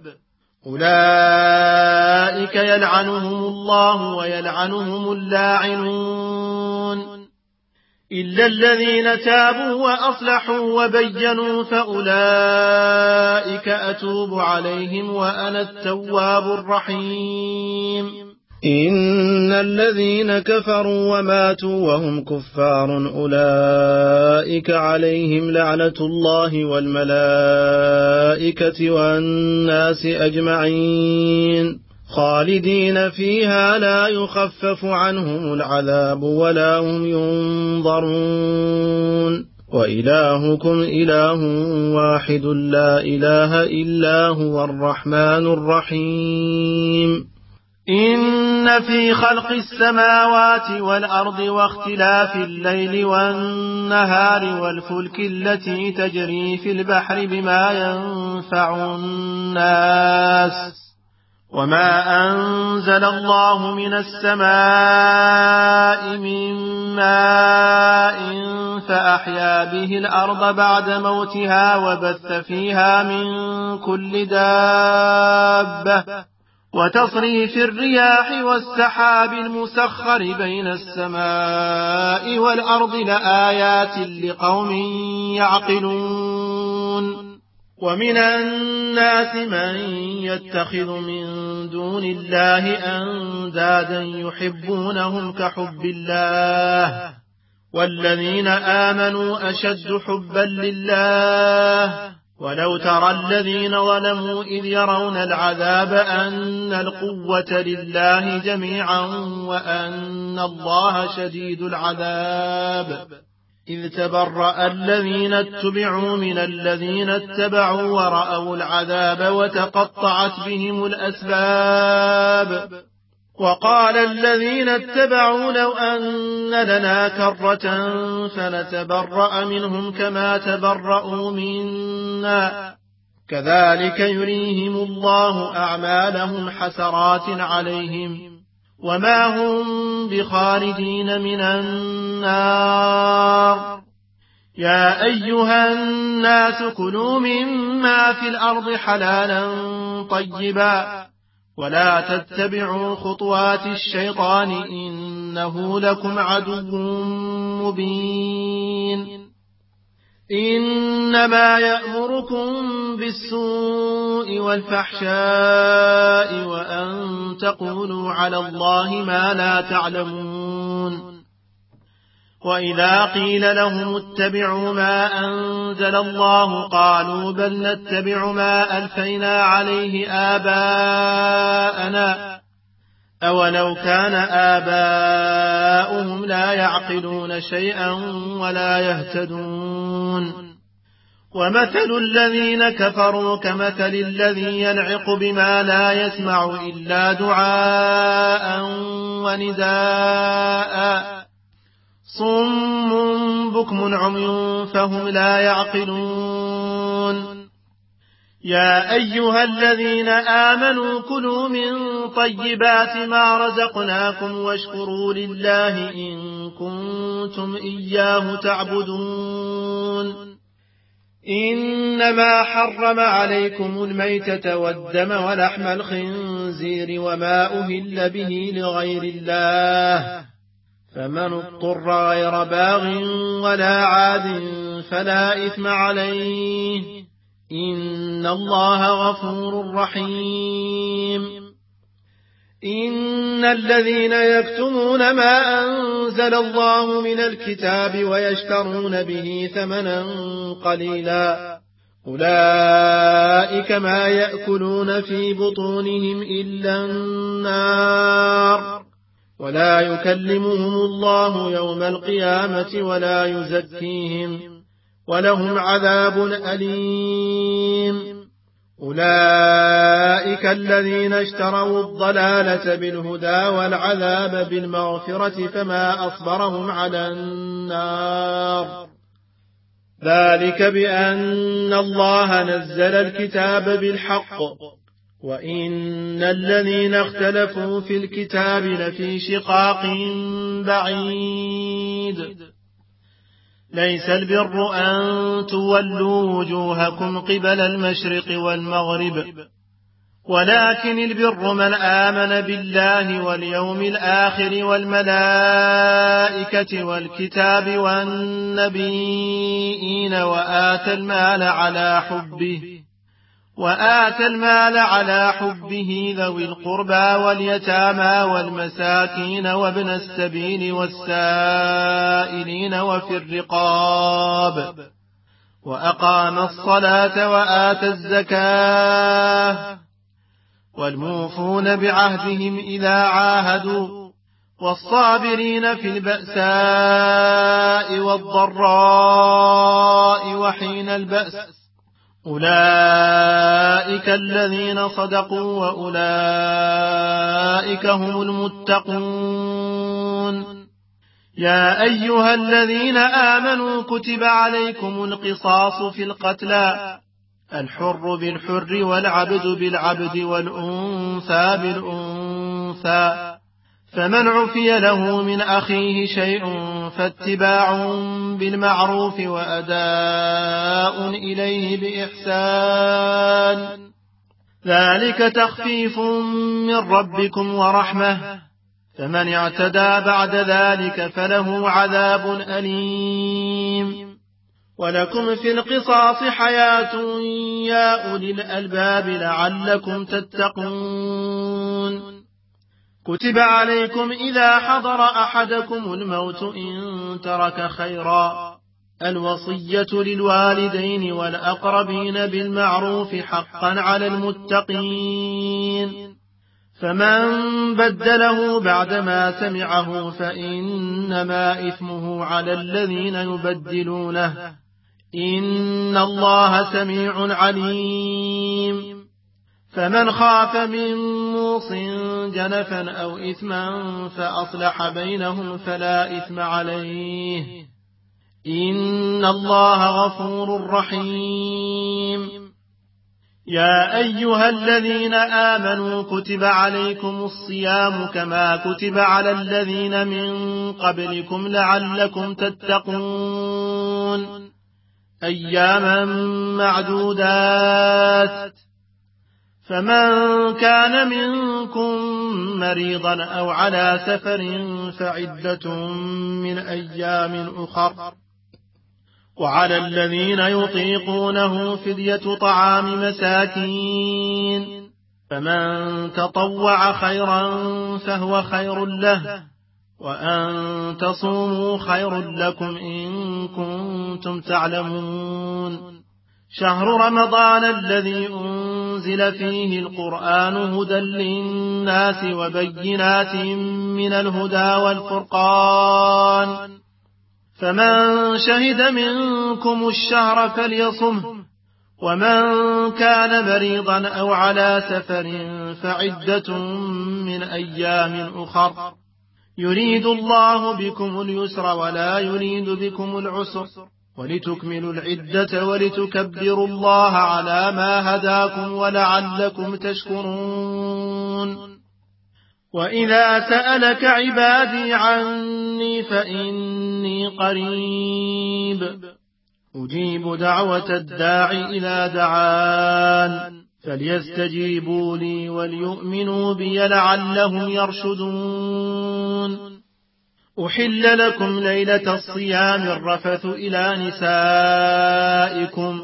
أولئك يلعنهم الله ويلعنهم اللاعنون إلا الذين تابوا وأصلحوا وبينوا فأولئك أتوب عليهم وأنا التواب الرحيم. إن الذين كفروا وماتوا وهم كفار أولئك عليهم لعنة الله والملائكة والناس أجمعين خالدين فيها لا يخفف عنهم العذاب ولا هم ينظرون وإلهكم إله واحد لا إله إلا هو الرحمن الرحيم. إن في خلق السماوات والأرض واختلاف الليل والنهار والفلك التي تجري في البحر بما ينفع الناس وما أنزل الله من السماء من ماء فأحيا به الأرض بعد موتها وبث فيها من كل دابة وتصريف الرياح والسحاب المسخر بين السماء والأرض لآيات لقوم يعقلون. ومن الناس من يتخذ من دون الله أندادا يحبونهم كحب الله والذين آمنوا أشد حبا لله. ولو ترى الذين ظلموا إذ يرون العذاب أن القوة لله جميعا وأن الله شديد العذاب إذ تبرأ الذين اتبعوا من الذين اتبعوا ورأوا العذاب وتقطعت بهم الأسباب. وقال الذين اتبعوا لو أن لنا كرة فنتبرأ منهم كما تبرأوا منا كذلك يريهم الله أعمالهم حسرات عليهم وما هم بخارجين من النار. يا أيها الناس كلوا مما في الأرض حلالا طيبا ولا تتبعوا خطوات الشيطان إنه لكم عدو مبين. إنما يأمركم بالسوء والفحشاء وأن تقولوا على الله ما لا تعلمون. وإذا قيل لهم اتبعوا ما أنزل الله قالوا بل نتبع ما ألفينا عليه آباءنا أولو كان آباؤهم لا يعقلون شيئا ولا يهتدون. ومثل الذين كفروا كمثل الذي ينعق بما لا يسمع إلا دعاء ونداء صم بكم عمي فهم لا يعقلون يا أيها الذين آمنوا كلوا من طيبات ما رزقناكم واشكروا لله إن كنتم إياه تعبدون إنما حرم عليكم الميتة والدم ولحم الخنزير وما أهل به لغير الله فمن اضطر غير باغ ولا عاد فلا إثم عليه إن الله غفور رحيم إن الذين يكتمون ما أنزل الله من الكتاب ويشترون به ثمنا قليلا أولئك ما يأكلون في بطونهم إلا النار ولا يكلمهم الله يوم القيامة ولا يزكيهم ولهم عذاب أليم أولئك الذين اشتروا الضلالة بالهدى والعذاب بالمغفرة فما أصبرهم على النار ذلك بأن الله نزل الكتاب بالحق وإن الذين اختلفوا في الكتاب لفي شقاق بعيد ليس البر أن تولوا وجوهكم قبل المشرق والمغرب ولكن البر من آمن بالله واليوم الآخر والملائكة والكتاب والنبيين وآتى المال على حبه وآتى المال على حبه ذوي القربى واليتامى والمساكين وابن السبيل والسائلين وفي الرقاب وأقام الصلاة وآتى الزكاة والموفون بعهدهم إذا عاهدوا والصابرين في البأساء والضراء وحين البأس أولئك الذين صدقوا وأولئك هم المتقون يا أيها الذين آمنوا كتب عليكم القصاص في القتلى الحر بالحر والعبد بالعبد والأنثى بالأنثى فمن عفي له من أخيه شيء فاتباع بالمعروف وأداء إليه بإحسان ذلك تخفيف من ربكم ورحمة فمن اعتدى بعد ذلك فله عذاب أليم ولكم في القصاص حياة يا أولي الألباب لعلكم تتقون كتب عليكم إذا حضر أحدكم الموت إن ترك خيرا الوصية للوالدين والأقربين بالمعروف حقا على المتقين فمن بدله بعدما سمعه فإنما إثمه على الذين يبدلونه إن الله سميع عليم فمن خاف من موص جنفا أو إثما فأصلح بينهم فلا إثم عليه إن الله غفور رحيم يا أيها الذين آمنوا كتب عليكم الصيام كما كتب على الذين من قبلكم لعلكم تتقون أياما معدودات فمن كان منكم مريضا أو على سفر فعدة من أيام أخر وعلى الذين يطيقونه فدية طعام مساكين فمن تطوع خيرا فهو خير له وأن تصوموا خير لكم إن كنتم تعلمون شهر رمضان الذي أنزل فيه القرآن هدى للناس وبينات من الهدى والفرقان فمن شهد منكم الشهر فليصمه، ومن كان مريضا أو على سفر فعدة من أيام أخر، يريد الله بكم اليسر ولا يريد بكم العسر، ولتكملوا العدة ولتكبروا الله على ما هداكم ولعلكم تشكرون. وإذا سألك عبادي عني فإني قريب أجيب دعوة الداع إذا دعان، فليستجيبوا لي وليؤمنوا بي لعلهم يرشدون. أحل لكم ليلة الصيام الرفث إلى نسائكم،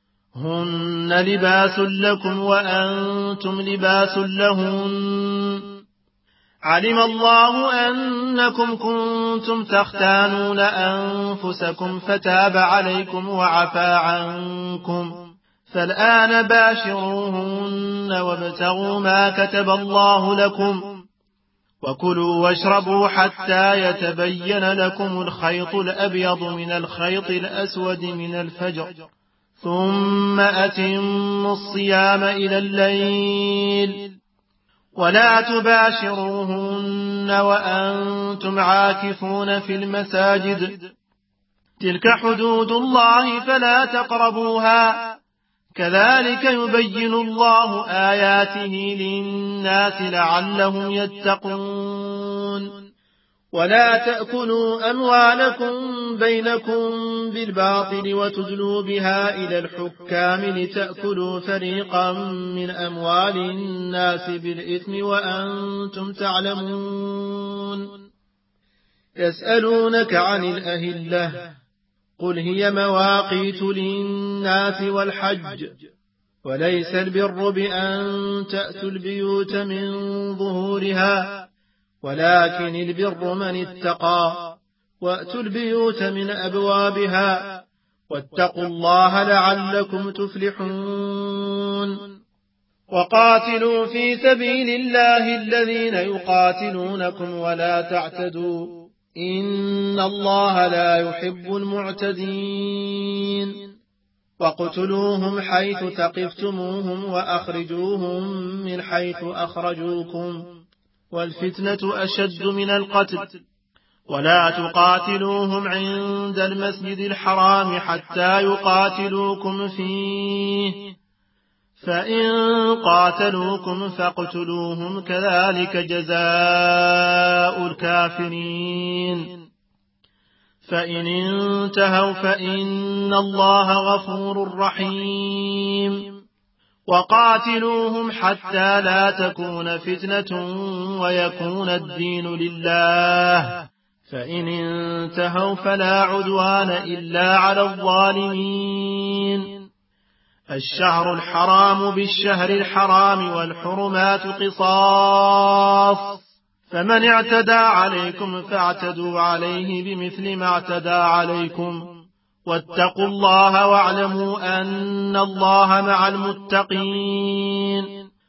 هن لباس لكم وأنتم لباس لهن، علم الله أنكم كنتم تختانون أنفسكم فتاب عليكم وعفى عنكم، فالآن باشروهن وابتغوا ما كتب الله لكم، وكلوا واشربوا حتى يتبين لكم الخيط الأبيض من الخيط الأسود من الفجر، ثم أتموا الصيام إلى الليل، ولا تباشروهن وأنتم عاكفون في المساجد، تلك حدود الله فلا تقربوها، كذلك يبين الله آياته للناس لعلهم يتقون. ولا تأكلوا أموالكم بينكم بالباطل وتدلوا بها إلى الحكام لتأكلوا فريقا من أموال الناس بالإثم وأنتم تعلمون. يسألونك عن الأهلة، قل هي مواقيت للناس والحج، وليس البر بأن تأتوا البيوت من ظهورها، ولكن البر من اتقى، وأتوا البيوت من أبوابها، واتقوا الله لعلكم تفلحون. وقاتلوا في سبيل الله الذين يقاتلونكم ولا تعتدوا، إن الله لا يحب المعتدين. واقتلوهم حيث ثقفتموهم وأخرجوهم من حيث أخرجوكم، والفتنة أشد من القتل. ولا تقاتلوهم عند المسجد الحرام حتى يقاتلوكم فيه، فإن قاتلوكم فاقتلوهم، كذلك جزاء الكافرين. فإن انتهوا فإن الله غفور رحيم. وقاتلوهم حتى لا تكون فتنة ويكون الدين لله، فإن انتهوا فلا عدوان إلا على الظالمين. الشهر الحرام بالشهر الحرام والحرمات قصاص، فمن اعتدى عليكم فاعتدوا عليه بمثل ما اعتدى عليكم، واتقوا الله واعلموا أن الله مع المتقين.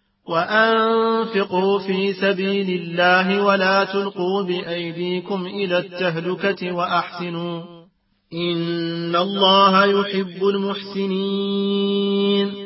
وأنفقوا في سبيل الله ولا تلقوا بأيديكم إلى التهلكة وأحسنوا، إن الله يحب المحسنين.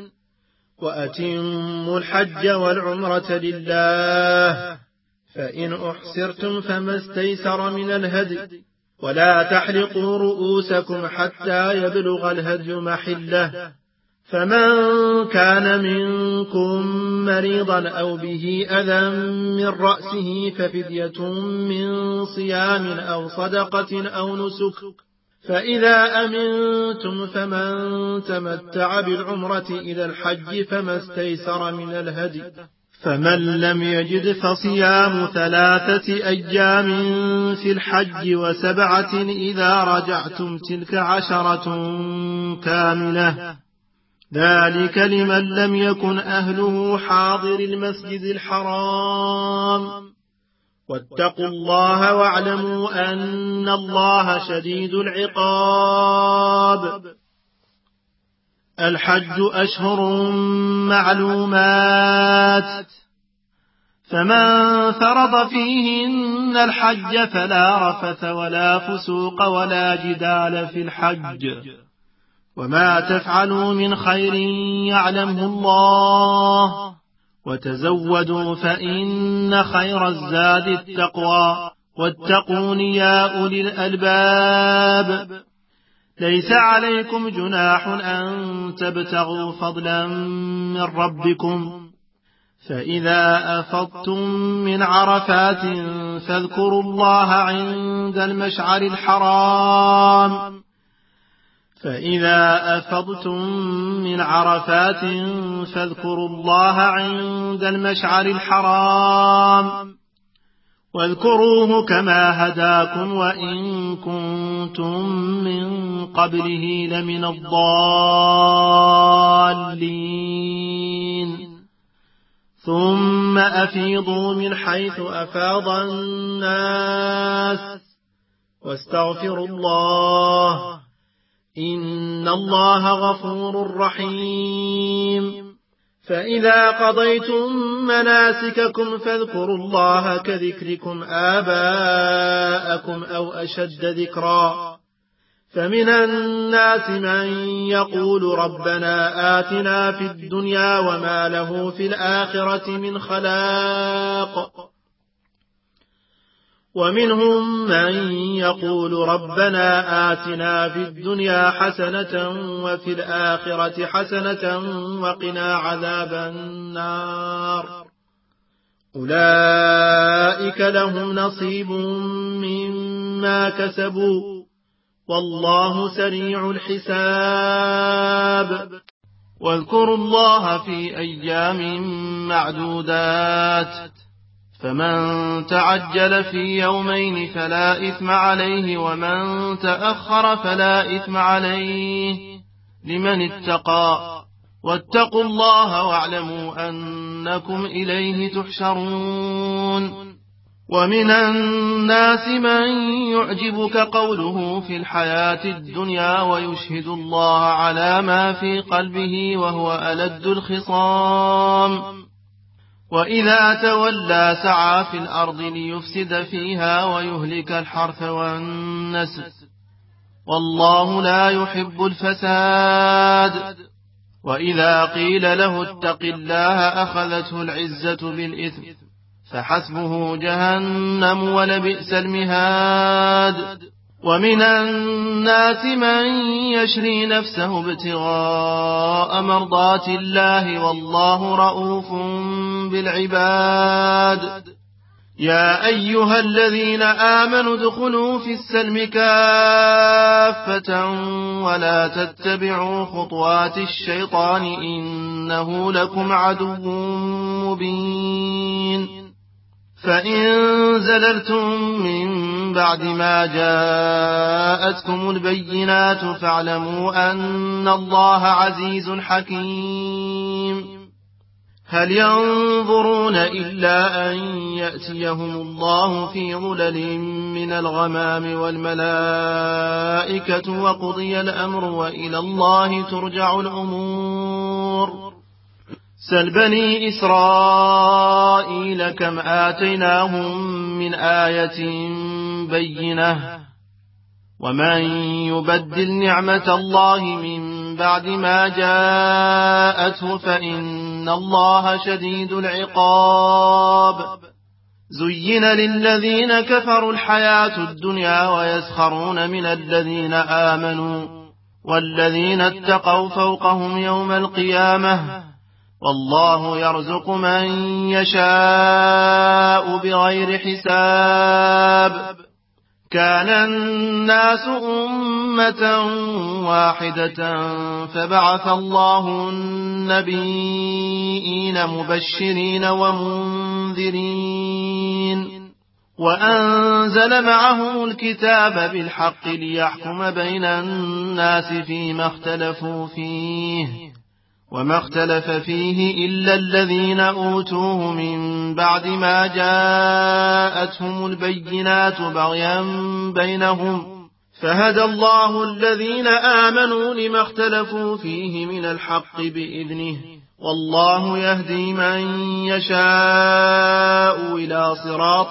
وأتموا الحج والعمرة لله، فإن أحسرتم فما استيسر من الهدي، ولا تحلقوا رؤوسكم حتى يبلغ الهدي محله، فمن كان منكم مريضا أو به أذى من رأسه ففدية من صيام أو صدقة أو نسك، فإذا أمنتم فمن تمتع بالعمرة إلى الحج فما استيسر من الهدي، فمن لم يجد فصيام ثلاثة أيام في الحج وسبعة إذا رجعتم، تلك عشرة كاملة، ذلك لمن لم يكن أهله حاضر المسجد الحرام. واتقوا الله واعلموا أن الله شديد العقاب. الحج أشهر معلومات، فمن فرض فيهن الحج فلا رفث ولا فسوق ولا جدال في الحج وما تفعلوا من خير يعلمه الله وتزودوا فإن خير الزاد التقوى واتقون يا أولي الألباب ليس عليكم جناح أن تبتغوا فضلا من ربكم فإذا أفضتم من عرفات فاذكروا الله عند المشعر الحرام فإذا أفضتم من عرفات فاذكروا الله عند المشعر الحرام واذكروه كما هداكم وإن كنتم من قبله لمن الضالين ثم أفيضوا من حيث أفاض الناس واستغفروا الله إن الله غفور رحيم فإذا قضيتم مناسككم فاذكروا الله كذكركم آباءكم أو أشد ذكرا فمن الناس من يقول ربنا آتنا في الدنيا وما له في الآخرة من خلاق ومنهم من يقول ربنا آتنا في الدنيا حسنة وفي الآخرة حسنة وقنا عذاب النار أولئك لهم نصيب مما كسبوا والله سريع الحساب واذكروا الله في أيام معدودات فمن تعجل في يومين فلا إثم عليه ومن تأخر فلا إثم عليه لمن اتقى واتقوا الله واعلموا أنكم إليه تحشرون ومن الناس من يعجبك قوله في الحياة الدنيا ويشهد الله على ما في قلبه وهو ألد الخصام وإذا تولى سعى في الأرض ليفسد فيها ويهلك الحرث والنسل والله لا يحب الفساد وإذا قيل له اتق الله أخذته العزة بالإثم فحسبه جهنم ولبئس المهاد ومن الناس من يشري نفسه ابتغاء مرضات الله والله رؤوف بالعباد يا أيها الذين آمنوا ادخلوا في السلم كافة ولا تتبعوا خطوات الشيطان إنه لكم عدو مبين فإن زللتم من بعد ما جاءتكم البينات فاعلموا أن الله عزيز حكيم هل ينظرون إلا أن يأتيهم الله في ظلل من الغمام والملائكة وقضي الأمر وإلى الله ترجع الأمور سل بني إسرائيل كم آتيناهم من آية بينة ومن يبدل نعمة الله من بعد ما جاءته فإن الله شديد العقاب زين للذين كفروا الحياة الدنيا ويسخرون من الذين آمنوا والذين اتقوا فوقهم يوم القيامة والله يرزق من يشاء بغير حساب كان الناس أمة واحدة فبعث الله النبيين مبشرين ومنذرين وأنزل معهم الكتاب بالحق ليحكم بين الناس فيما اختلفوا فيه وما اختلف فيه إلا الذين أوتوه من بعد ما جاءتهم البينات بغيا بينهم فهدى الله الذين آمنوا لما اختلفوا فيه من الحق بإذنه والله يهدي من يشاء إلى صراط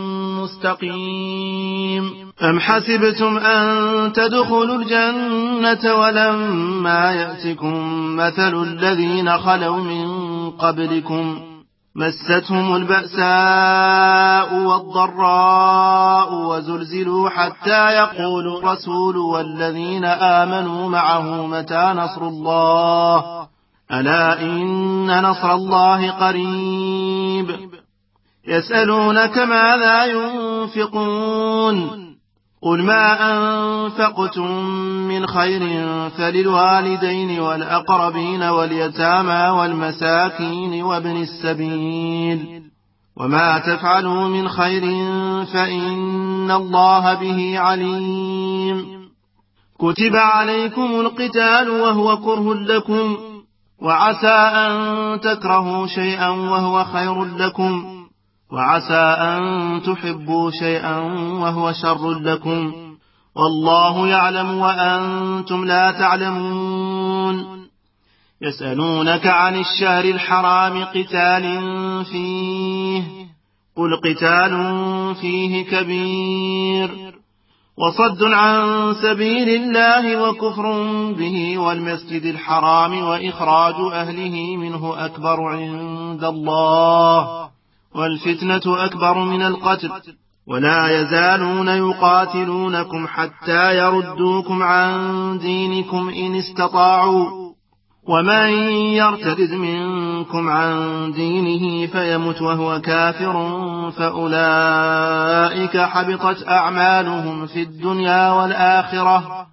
مستقيم. أم حسبتم أن تدخلوا الجنة ولما يأتكم مثل الذين خلوا من قبلكم مستهم البأساء والضراء وزلزلوا حتى يقول الرسول والذين آمنوا معه متى نصر الله ألا إن نصر الله قريب. يسألونك ماذا ينفقون قل ما أنفقتم من خير فللوالدين والأقربين واليتامى والمساكين وابن السبيل وما تفعلوا من خير فإن الله به عليم. كتب عليكم القتال وهو كره لكم وعسى أن تكرهوا شيئا وهو خير لكم وعسى أن تحبوا شيئا وهو شر لكم والله يعلم وأنتم لا تعلمون. يسألونك عن الشهر الحرام قتال فيه قل قتال فيه كبير وصد عن سبيل الله وكفر به والمسجد الحرام وإخراج أهله منه أكبر عند الله والفتنة أكبر من القتل ولا يزالون يقاتلونكم حتى يردوكم عن دينكم إن استطاعوا ومن يرتد منكم عن دينه فيمت وهو كافر فأولئك حبطت أعمالهم في الدنيا والآخرة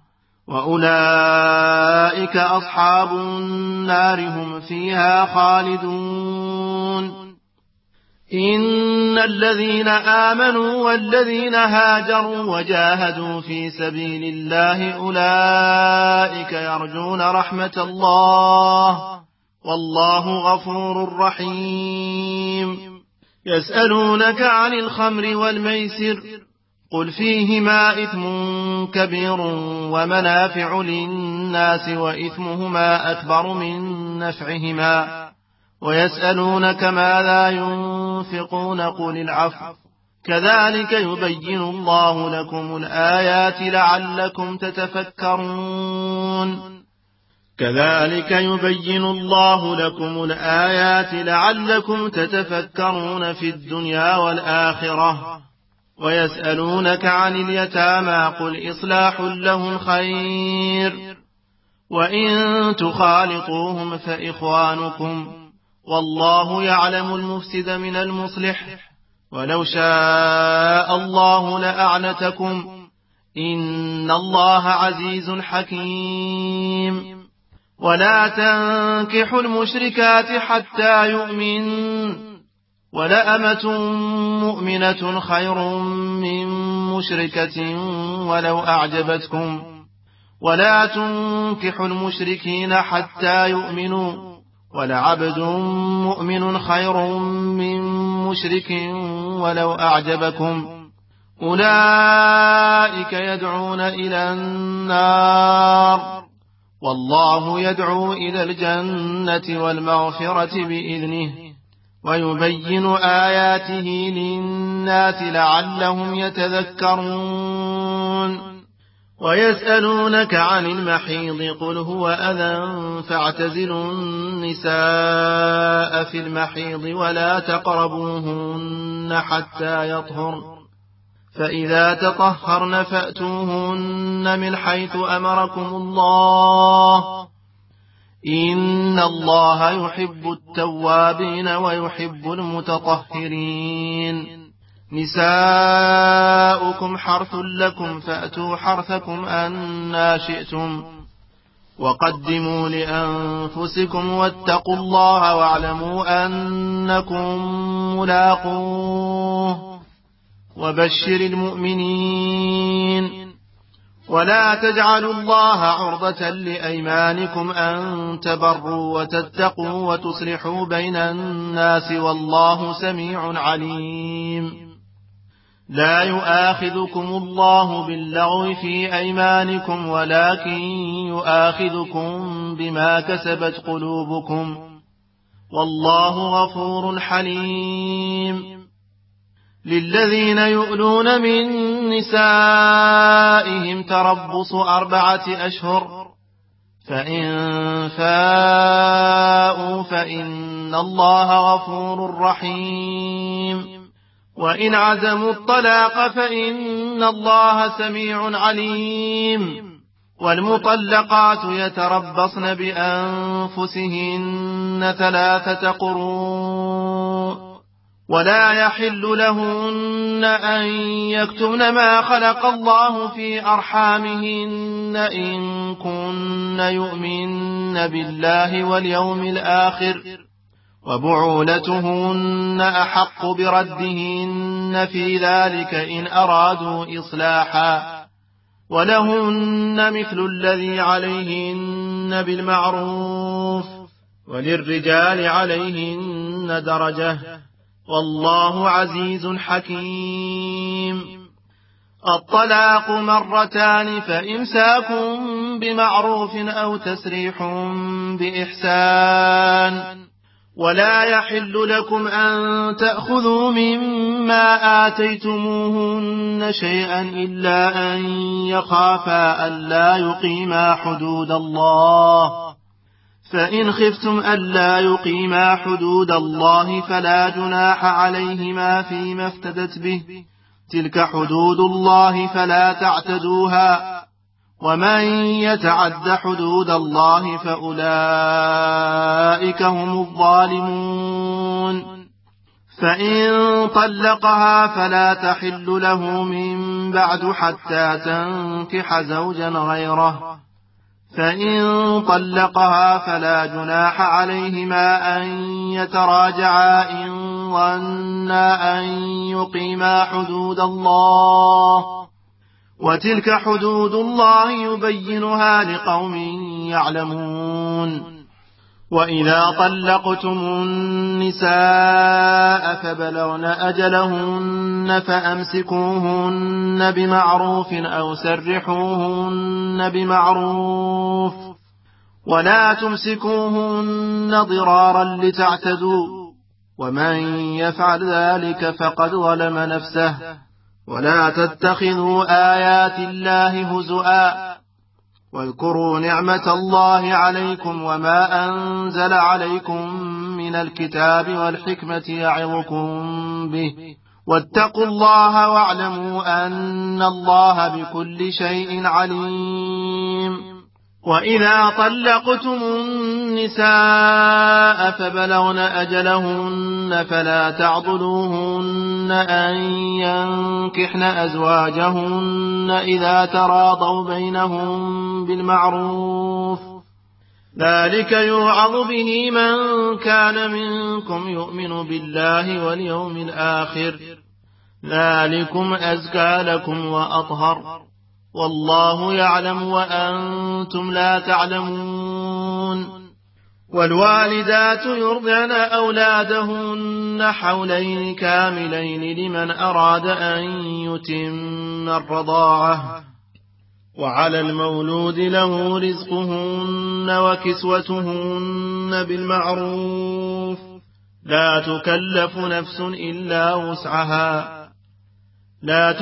وأولئك أصحاب النار هم فيها خالدون. إن الذين آمنوا والذين هاجروا وجاهدوا في سبيل الله أولئك يرجون رحمة الله والله غفور رحيم. يسألونك عن الخمر والميسر قل فيهما إثم كبير ومنافع للناس وإثمهما أكبر من نفعهما ويسألونك ماذا ينفقون قل العفو كذلك يبين الله لكم الآيات لعلكم تتفكرون. كذلك يبين الله لكم الآيات لعلكم تتفكرون في الدنيا والآخرة. ويسألونك عن اليتامى قل إصلاح لهم خير وإن تخالطوهم فإخوانكم والله يعلم المفسد من المصلح ولو شاء الله لأعنتكم إن الله عزيز حكيم. ولا تنكحوا المشركات حتى يؤمن ولأمة مؤمنة خير من مشركة ولو أعجبتكم ولا تنكحوا المشركين حتى يؤمنوا ولعبد مؤمن خير من مشرك ولو أعجبكم أولئك يدعون إلى النار والله يدعو إلى الجنة والمغفرة بإذنه ويبين آياته للناس لعلهم يتذكرون. ويسألونك عن المحيض قل هو أذى فاعتزلوا النساء في المحيض ولا تقربوهن حتى يطهرن فإذا تطهرن فأتوهن من حيث أمركم الله إن الله يحب التوابين ويحب المتطهرين. نساؤكم حرث لكم فأتوا حرثكم أنا شئتم وقدموا لأنفسكم واتقوا الله واعلموا أنكم ملاقوه وبشر المؤمنين. ولا تجعلوا الله عرضة لأيمانكم أن تبروا وتتقوا وتصلحوا بين الناس والله سميع عليم. لا يؤاخذكم الله باللغو في أيمانكم ولكن يؤاخذكم بما كسبت قلوبكم والله غفور حليم. للذين يؤلون من نسائهم تربص أربعة أشهر، فإن فاءوا فإن الله غفور رحيم. وإن عزموا الطلاق فإن الله سميع عليم. والمطلقات يتربصن بأنفسهن ثلاثة قروء، ولا يحل لهن أن يكتمن ما خلق الله في أرحامهن إن كن يؤمن بالله واليوم الآخر، وبعولتهن أحق بردهن في ذلك إن أرادوا إصلاحا، ولهن مثل الذي عليهن بالمعروف، وللرجال عليهن درجة، والله عزيز حكيم. الطلاق مرتان، فإمساك بمعروف أو تسريح بإحسان. ولا يحل لكم أن تأخذوا مما آتيتموهن شيئا إلا أن يخافا ألا يقيما حدود الله، فإن خفتم ألا يقيما حدود الله فلا جناح عليهما فيما افتدت به، تلك حدود الله فلا تعتدوها، ومن يتعد حدود الله فأولئك هم الظالمون. فإن طلقها فلا تحل له من بعد حتى تنكح زوجا غيره، فإن طلقها فلا جناح عليهما أن يتراجعا إن ظنا أن يقيما حدود الله، وتلك حدود الله يبينها لقوم يعلمون. وإذا طلقتم النساء فبلغن أجلهن فأمسكوهن بمعروف أو سرحوهن بمعروف، ولا تمسكوهن ضرارا لتعتدوا، ومن يفعل ذلك فقد ظلم نفسه. ولا تتخذوا آيات الله هزؤا، واذكروا نعمة الله عليكم وما أنزل عليكم من الكتاب والحكمة يعظكم به، واتقوا الله واعلموا أن الله بكل شيء عليم. وإذا طلقتم النساء فبلغن أجلهن فلا تعضلوهن أن ينكحن أزواجهن إذا تراضوا بينهم بالمعروف، ذلك يوعظ به من كان منكم يؤمن بالله واليوم الآخر، ذلكم أزكى لكم وأطهر، والله يعلم وأنتم لا تعلمون. والوالدات يرضعن أولادهن حولين كاملين لمن أراد أن يتم الرضاعة، وعلى المولود له رزقهن وكسوتهن بالمعروف، لا تكلف نفس إلا وسعها، لا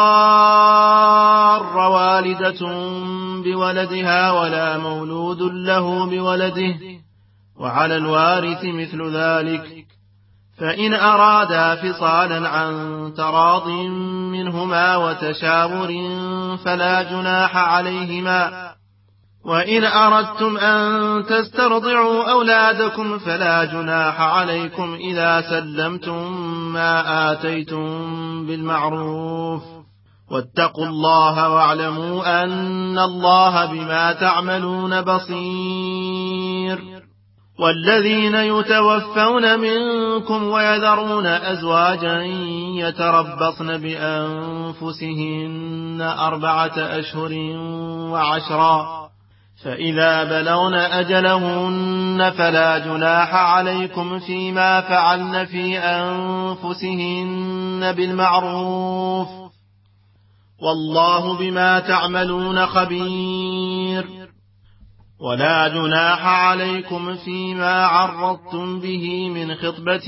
تضار والدة بولدها ولا مولود له بولده، وعلى الوارث مثل ذلك، فإن أرادا فصالا عن تراض منهما وتشاور فلا جناح عليهما. وإن أردتم أن تسترضعوا أولادكم فلا جناح عليكم إذا سلمتم ما آتيتم بالمعروف، واتقوا الله واعلموا أن الله بما تعملون بصير. والذين يتوفون منكم ويذرون أزواجا يتربصن بأنفسهن أربعة أشهر وعشرا، فإذا بلغن أجلهن فلا جناح عليكم فيما فعلن في أنفسهن بالمعروف، والله بما تعملون خبير. ولا جناح عليكم فيما عرضتم به من خطبة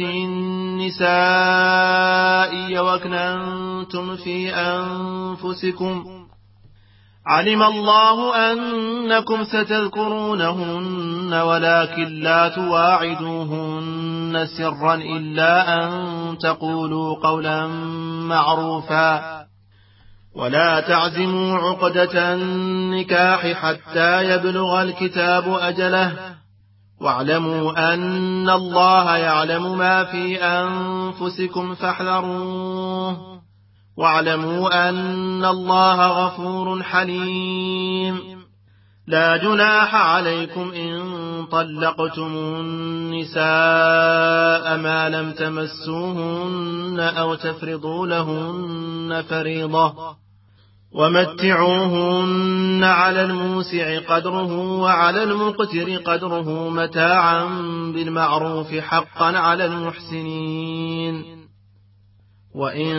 النساء وأكننتم في أنفسكم علم الله أنكم ستذكرونهن ولكن لا تواعدوهن سرا إلا أن تقولوا قولا معروفا ولا تعزموا عقدة النكاح حتى يبلغ الكتاب أجله واعلموا أن الله يعلم ما في أنفسكم فاحذروه واعلموا أن الله غفور حليم لا جناح عليكم إن طلقتم النساء ما لم تمسوهن أو تفرضوا لهن فريضة ومتعوهن على الموسع قدره وعلى المقتر قدره متاعا بالمعروف حقا على المحسنين وإن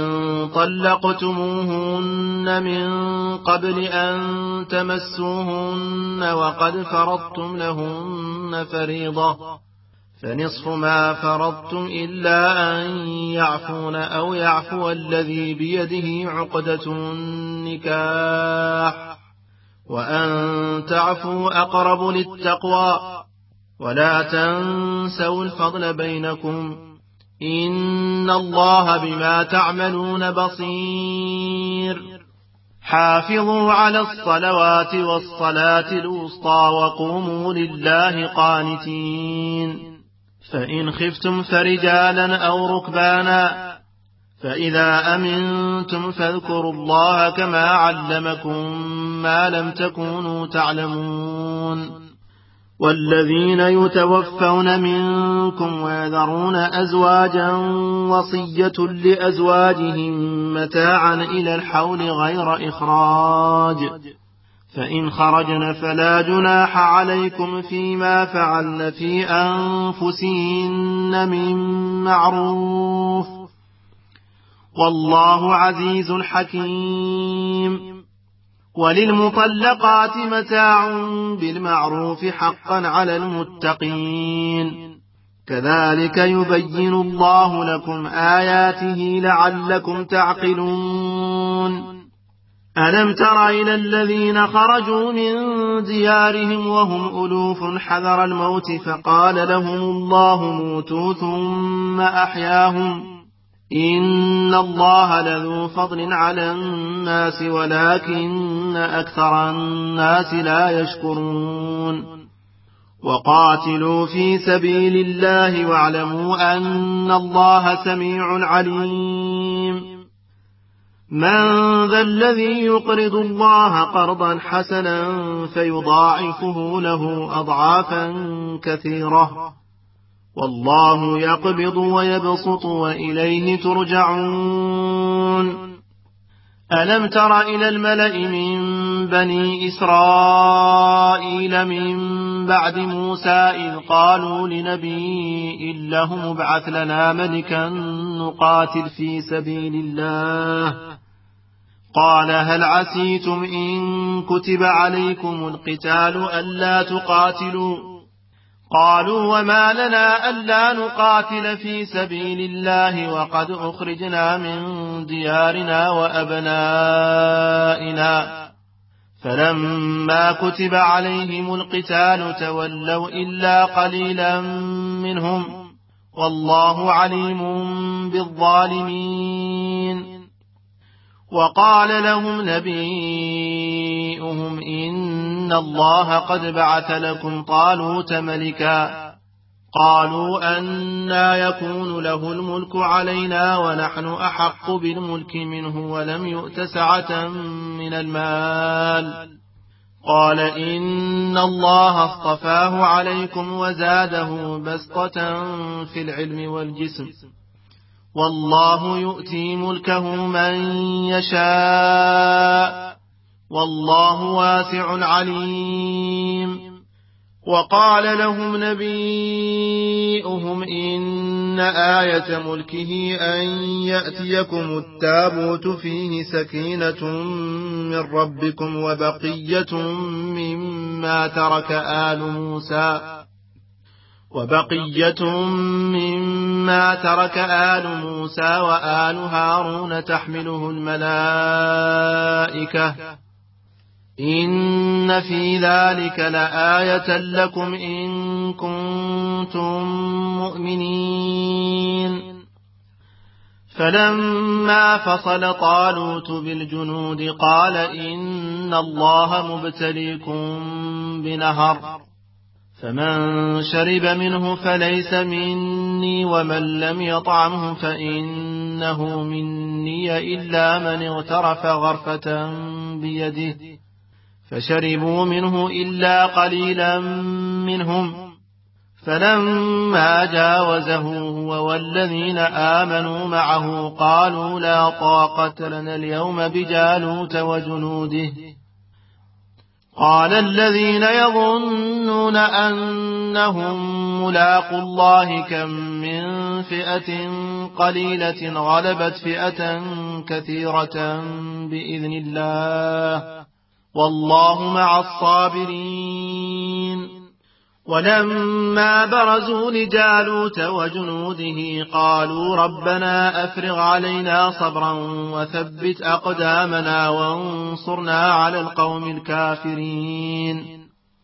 طلقتموهن من قبل أن تمسوهن وقد فرضتم لهن فريضة فنصف ما فرضتم إلا أن يعفون أو يعفو الذي بيده عقدة النكاح وأن تعفوا أقرب للتقوى ولا تنسوا الفضل بينكم إن الله بما تعملون بصير حافظوا على الصلوات والصلاة الوسطى وقوموا لله قانتين فإن خفتم فرجالا أو ركبانا فإذا أمنتم فاذكروا الله كما علمكم ما لم تكونوا تعلمون والذين يتوفون منكم ويذرون أزواجا وصية لأزواجهم متاعا إلى الحول غير إخراج فإن خرجن فلا جناح عليكم فيما فعلن في أنفسهن من معروف والله عزيز حكيم وللمطلقات متاع بالمعروف حقا على المتقين كذلك يبين الله لكم آياته لعلكم تعقلون ألم تر إلى الذين خرجوا من ديارهم وهم ألوف حذر الموت فقال لهم الله موتوا ثم أحياهم إن الله لذو فضل على الناس ولكن أكثر الناس لا يشكرون وقاتلوا في سبيل الله واعلموا أن الله سميع عليم من ذا الذي يقرض الله قرضا حسنا فيضاعفه له أضعافا كثيرة والله يقبض ويبسط وإليه ترجعون ألم تر إلى الملأ من بني إسرائيل من بعد موسى إذ قالوا لنبي لهم ابعث لنا ملكا نقاتل في سبيل الله قال هل عسيتم إن كتب عليكم القتال ألا تقاتلوا قالوا وما لنا ألا نقاتل في سبيل الله وقد أخرجنا من ديارنا وأبنائنا فلما كتب عليهم القتال تولوا إلا قليلا منهم والله عليم بالظالمين وقال لهم نبيهم إن الله قد بعث لكم طالوت ملكا قالوا أنى يكون له الملك علينا ونحن أحق بالملك منه ولم يؤت سعة من المال قال إن الله اصطفاه عليكم وزاده بسطة في العلم والجسم والله يؤتي ملكه من يشاء والله واسع عليم وقال لهم نبيهم إن آية ملكه أن يأتيكم التابوت فيه سكينة من ربكم وبقية مما مما ترك آل موسى وبقية مما ترك آل موسى وآل هارون تحمله الملائكة إن في ذلك لآية لكم إن كنتم مؤمنين فلما فصل طالوت بالجنود قال إن الله مبتليكم بنهر فمن شرب منه فليس مني ومن لم يطعمه فإنه مني إلا من اغترف غرفة بيده فشربوا منه إلا قليلا منهم فلما جاوزه هو والذين آمنوا معه قالوا لا طاقة لنا اليوم بجالوت وجنوده قال الذين يظنون أنهم ملاقوا الله كم من فئة قليلة غلبت فئة كثيرة بإذن الله والله مع الصابرين ولما برزوا لجالوت وجنوده قالوا ربنا أفرغ علينا صبرا وثبت أقدامنا وانصرنا على القوم الكافرين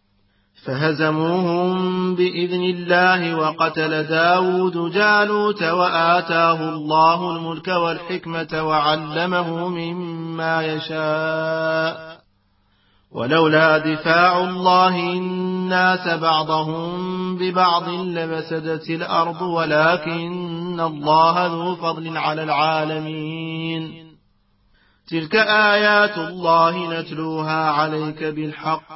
فهزموهم بإذن الله وقتل داود جالوت وآتاه الله الملك والحكمة وعلمه مما يشاء ولولا دفاع الله الناس بعضهم ببعض لفسدت الأرض ولكن الله ذو فضل على العالمين تلك آيات الله نتلوها عليك بالحق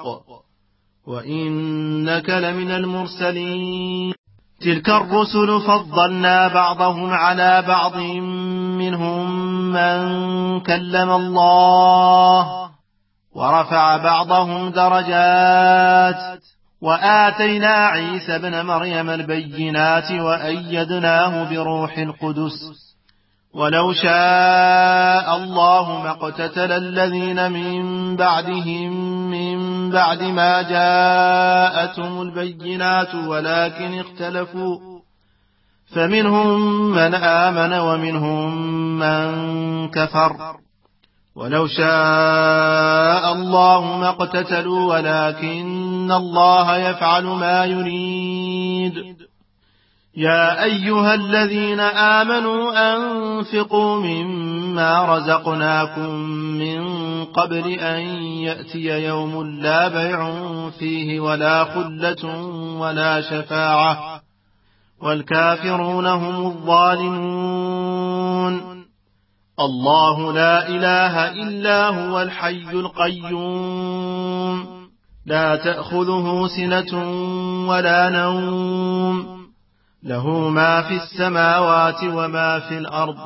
وإنك لمن المرسلين تلك الرسل فضلنا بعضهم على بعض منهم من كلم الله ورفع بعضهم درجات وآتينا عيسى ابن مريم البينات وأيدناه بروح القدس ولو شاء الله ما اقتتل الذين من بعدهم من بعد ما جاءتهم البينات ولكن اختلفوا فمنهم من آمن ومنهم من كفر ولو شاء الله ما اقتتلوا ولكن الله يفعل ما يريد يا أيها الذين آمنوا أنفقوا مما رزقناكم من قبل أن يأتي يوم لا بيع فيه ولا خلة ولا شفاعة والكافرون هم الظالمون الله لا إله إلا هو الحي القيوم لا تأخذه سنة ولا نوم له ما في السماوات وما في الأرض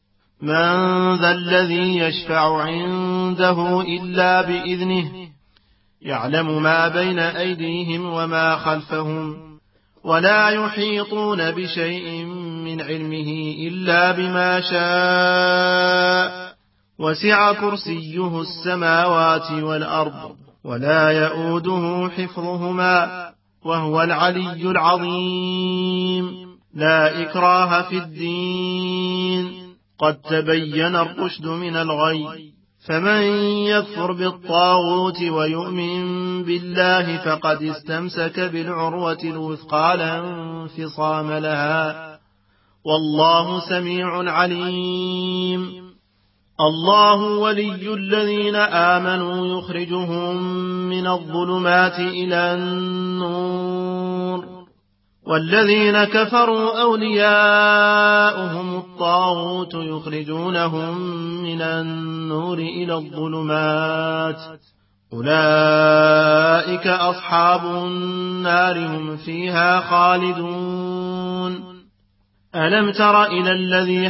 من ذا الذي يشفع عنده إلا بإذنه يعلم ما بين أيديهم وما خلفهم ولا يحيطون بشيء من علمه إلا بما شاء وسع كرسيه السماوات والأرض ولا يؤوده حفظهما وهو العلي العظيم لا إكراه في الدين قد تبين الرشد من الغي فمن يكفر بالطاغوت ويؤمن بالله فقد استمسك بالعروة الوثقى لا انفصام لها والله سميع عليم الله ولي الذين آمنوا يخرجهم من الظلمات إلى النور والذين كفروا أولياؤهم الطاغوت يخرجونهم من النور إلى الظلمات أولئك أصحاب النار هم فيها خالدون ألم تر إلى الذي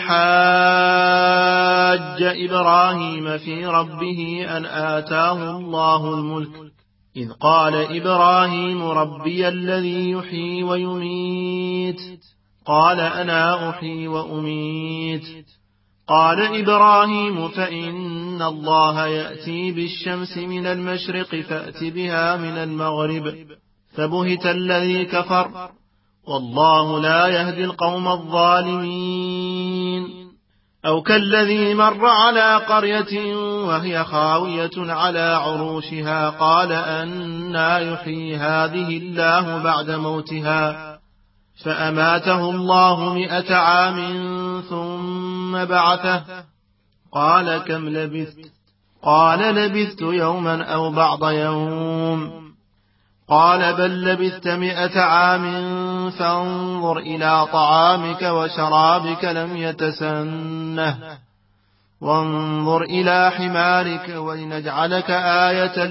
حاج إبراهيم في ربه أن آتاه الله الملك إذ قال إبراهيم ربي الذي يحيي ويميت قال أنا أحيي وأميت قال إبراهيم فإن الله يأتي بالشمس من المشرق فأت بها من المغرب فبهت الذي كفر والله لا يهدي القوم الظالمين. أو كالذي مر على قرية وهي خاوية على عروشها قال أنى يحيي هذه الله بعد موتها فأماته الله مئة عام ثم بعثه قال كم لبثت قال لبثت يوما أو بعض يوم قال بل لبثت مئة عام فانظر إلى طعامك وشرابك لم يتسنه وانظر إلى حمارك ولنجعلك آية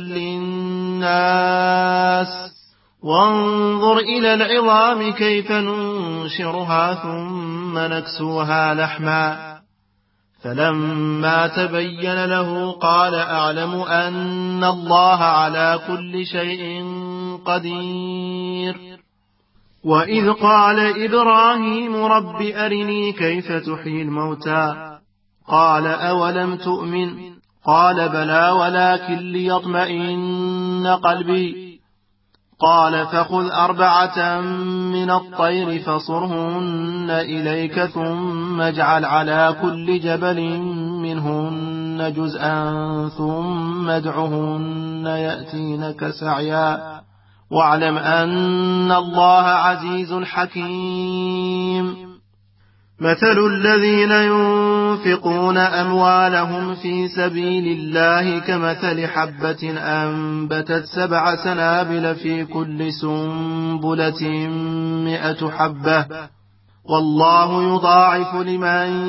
للناس وانظر إلى العظام كيف ننشرها ثم نكسوها لحما فلما تبين له قال أعلم أن الله على كل شيء قدير. وإذ قال إبراهيم رب أرني كيف تحيي الموتى قال أولم تؤمن قال بلى ولكن ليطمئن قلبي قال فخذ أربعة من الطير فصرهن إليك ثم اجعل على كل جبل منهن جزءا ثم ادعهن يأتينك سعيا واعلم أن الله عزيز حكيم. مثل الذين ينفقون أموالهم في سبيل الله كمثل حبة أنبتت سبع سنابل في كل سنبلة مئة حبة والله يضاعف لمن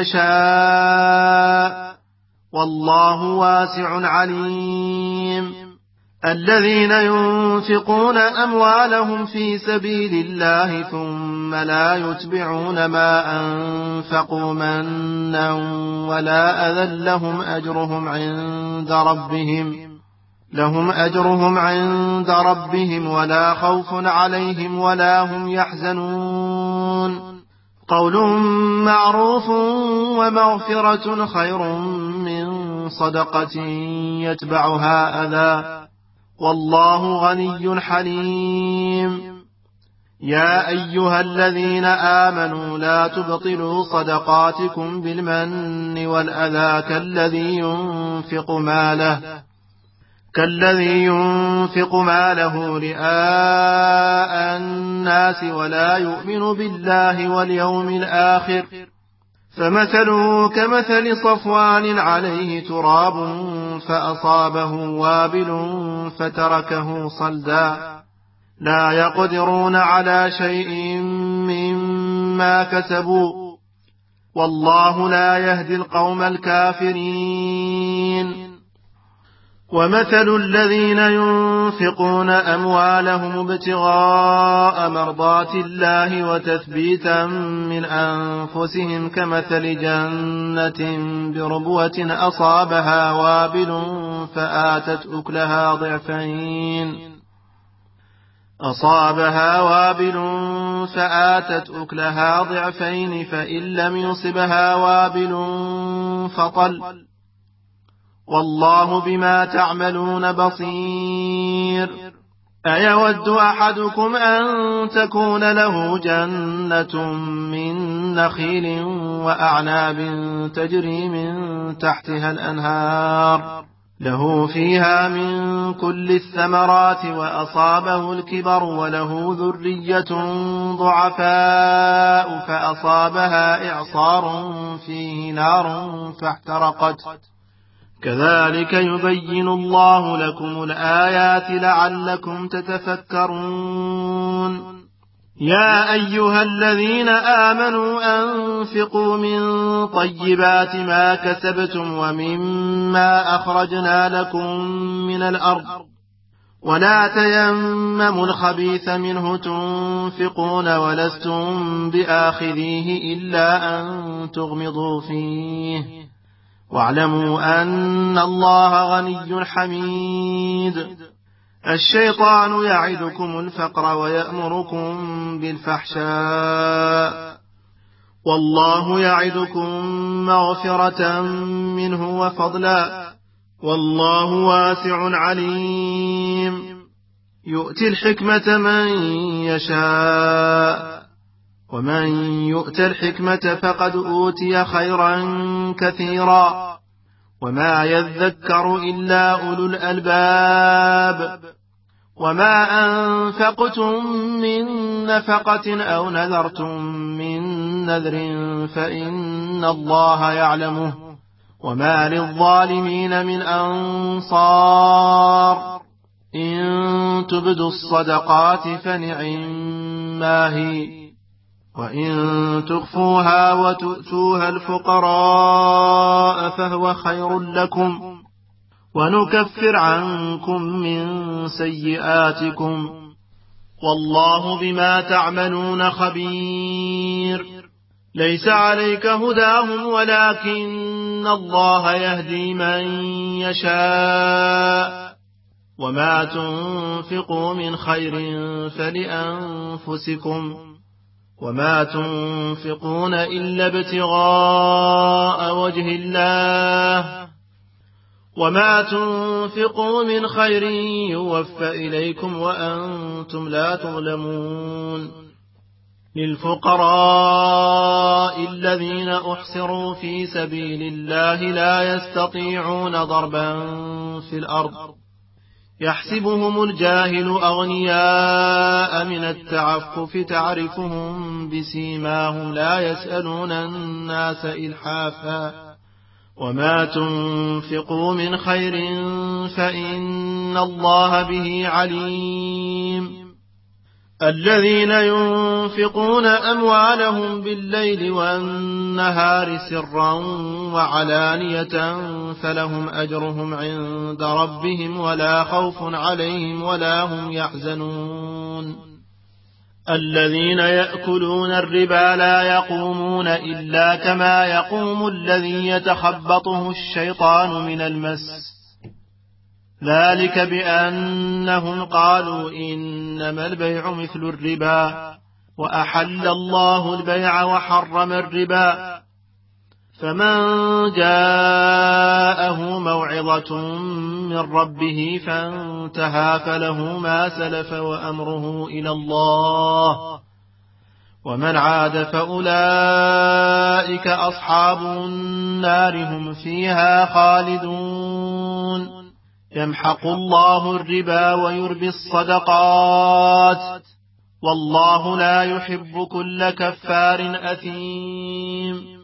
يشاء والله واسع عليم. الذين ينفقون أموالهم في سبيل الله ثم لا يتبعون ما أنفقوا منا ولا أذى لهم أجرهم عند ربهم لهم أجرهم عند ربهم ولا خوف عليهم ولا هم يحزنون. قول معروف ومغفرة خير من صدقة يتبعها أذى والله غني حليم. يا أيها الذين آمنوا لا تبطلوا صدقاتكم بالمن والأذى كالذي ينفق ماله كالذي ينفق ماله رئاء الناس ولا يؤمن بالله واليوم الآخر فمثله كمثل صفوان عليه تراب فأصابه وابل فتركه صلدا لا يقدرون على شيء مما كسبوا والله لا يهدي القوم الكافرين. ومثل الذين ينفقون أموالهم ابتغاء مرضات الله وتثبيتا من أنفسهم كمثل جنة بربوة أصابها وابل فآتت أكلها ضعفين أصابها وابل فآتت أكلها ضعفين فإن لم يصبها وابل فطل والله بما تعملون بصير. أيود أحدكم أن تكون له جنة من نخيل وأعناب تجري من تحتها الأنهار له فيها من كل الثمرات وأصابه الكبر وله ذرية ضعفاء فأصابها إعصار فيه نار فاحترقت كذلك يبين الله لكم الآيات لعلكم تتفكرون. يا أيها الذين آمنوا أنفقوا من طيبات ما كسبتم ومما أخرجنا لكم من الأرض ولا تيمموا الخبيث منه تنفقون ولستم بآخذيه إلا أن تغمضوا فيه واعلموا أن الله غني حميد. الشيطان يعدكم الفقر ويأمركم بالفحشاء والله يعدكم مغفرة منه وفضلا والله واسع عليم يؤتي الحكمة من يشاء ومن يؤت الحكمة فقد أوتي خيرا كثيرا وما يذكر إلا أولو الألباب وما أنفقتم من نفقة أو نذرتم من نذر فإن الله يعلمه وما للظالمين من أنصار إن تبدوا الصدقات فنعما هي وإن تخفوها وتؤتوها الفقراء فهو خير لكم ونكفر عنكم من سيئاتكم والله بما تعملون خبير ليس عليك هداهم ولكن الله يهدي من يشاء وما تنفقوا من خير فلأنفسكم وما تنفقون إلا ابتغاء وجه الله وما تنفقوا من خير يوفى إليكم وأنتم لا تظلمون للفقراء الذين أحصروا في سبيل الله لا يستطيعون ضربا في الأرض يحسبهم الجاهل أغنياء من التعفف تعرفهم بسيماهم لا يسألون الناس إلحافا وما تنفقوا من خير فإن الله به عليم الذين ينفقون أموالهم بالليل والنهار سرا وعلانية فلهم أجرهم عند ربهم ولا خوف عليهم ولا هم يحزنون الذين يأكلون الربا لا يقومون إلا كما يقوم الذي يتخبطه الشيطان من المس ذلك بأنهم قالوا إنما البيع مثل الربا وأحل الله البيع وحرم الربا فمن جاءه موعظة من ربه فانتهى فله ما سلف وأمره إلى الله ومن عاد فأولئك أصحاب النار هم فيها خالدون يمحق الله الربا ويربي الصدقات والله لا يحب كل كفار أثيم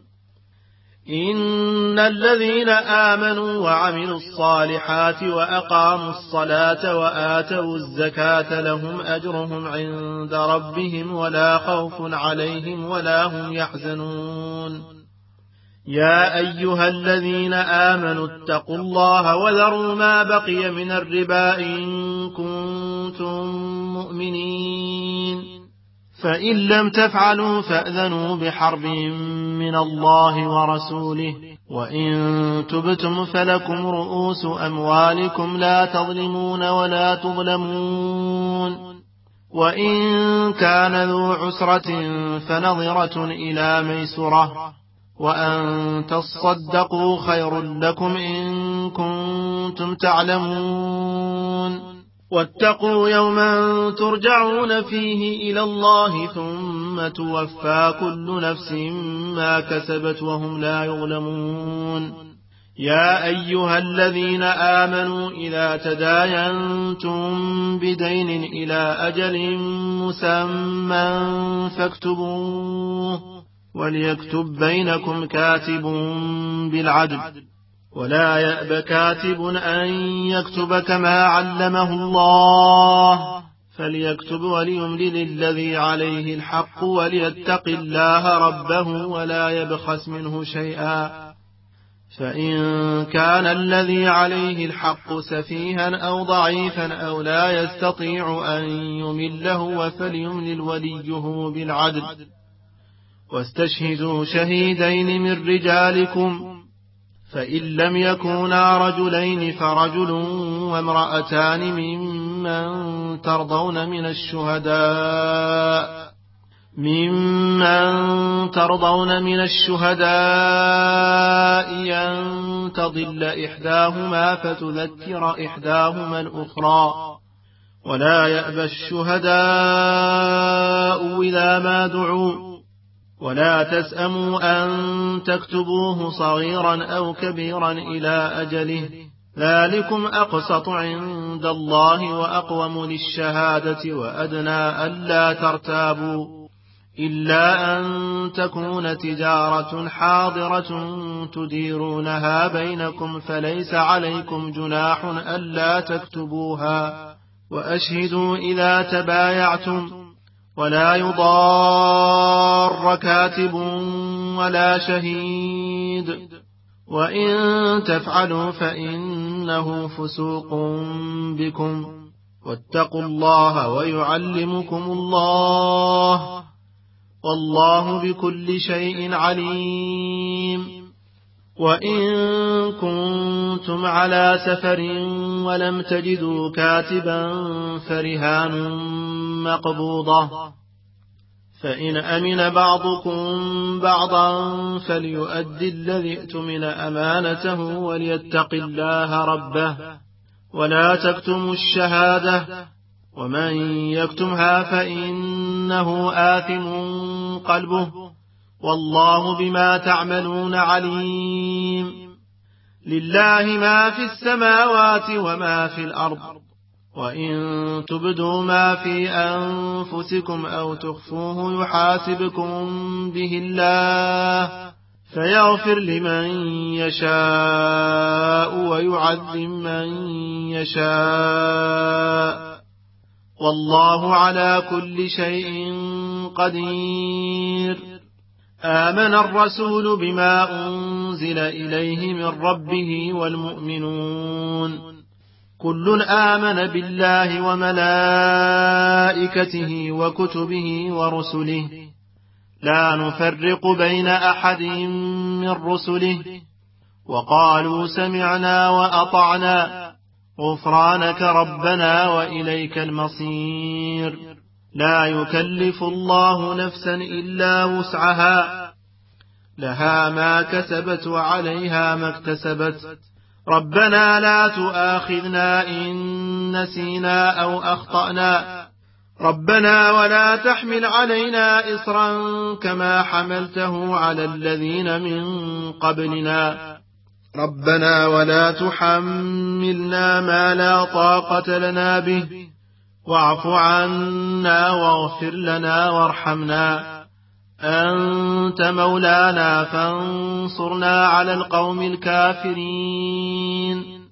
إن الذين آمنوا وعملوا الصالحات وأقاموا الصلاة وآتوا الزكاة لهم أجرهم عند ربهم ولا خوف عليهم ولا هم يحزنون يا أيها الذين آمنوا اتقوا الله وذروا ما بقي من الربا إن كنتم مؤمنين فإن لم تفعلوا فأذنوا بحرب من الله ورسوله وإن تبتم فلكم رؤوس أموالكم لا تظلمون ولا تظلمون وإن كان ذو عسرة فنظرة إلى ميسرة وأن تصدقوا خير لكم إن كنتم تعلمون واتقوا يوما ترجعون فيه إلى الله ثم توفى كل نفس ما كسبت وهم لا يظلمون يا أيها الذين آمنوا إذا تداينتم بدين إلى أجل مسمى فاكتبوه وليكتب بينكم كاتب بالعدل ولا يأب كاتب أن يكتب كما علمه الله فليكتب وليملل الذي عليه الحق وليتق الله ربه ولا يبخس منه شيئا فإن كان الذي عليه الحق سفيها أو ضعيفا أو لا يستطيع أن يمله فليملل وليه بالعدل واستشهدوا شهيدين من رجالكم فإن لم يكونا رجلين فرجل وامرأتان ممن ترضون من الشهداء ممن ترضون من الشهداء أن تضل إحداهما فتذكر إحداهما الأخرى ولا يأبى الشهداء إذا ما دعوا ولا تسأموا أن تكتبوه صغيرا أو كبيرا إلى أجله ذلكم أقسط عند الله وأقوم للشهادة وأدنى ألا ترتابوا إلا أن تكون تجارة حاضرة تديرونها بينكم فليس عليكم جناح ألا تكتبوها وأشهدوا إذا تبايعتم ولا يضار كاتب ولا شهيد وإن تفعلوا فإنه فسوق بكم واتقوا الله ويعلمكم الله والله بكل شيء عليم وإن كنتم على سفر ولم تجدوا كاتبا فرهان مقبوضة فإن أمن بعضكم بعضا فليؤدي الذي ائتمن أمانته وليتق الله ربه ولا تكتموا الشهادة ومن يكتمها فإنه آثم قلبه والله بما تعملون عليم لله ما في السماوات وما في الأرض وإن تبدوا ما في أنفسكم أو تخفوه يحاسبكم به الله فيغفر لمن يشاء ويعذب من يشاء والله على كل شيء قدير آمن الرسول بما أنزل إليه من ربه والمؤمنون كل آمن بالله وملائكته وكتبه ورسله لا نفرق بين أحد من رسله وقالوا سمعنا وأطعنا غفرانك ربنا وإليك المصير لا يكلف الله نفسا إلا وسعها لها ما كسبت وعليها ما اكتسبت ربنا لا تؤاخذنا إن نسينا أو أخطأنا ربنا ولا تحمل علينا إصرا كما حملته على الذين من قبلنا ربنا ولا تحملنا ما لا طاقة لنا به واعف عنا واغفر لنا وارحمنا أنت مولانا فانصرنا على القوم الكافرين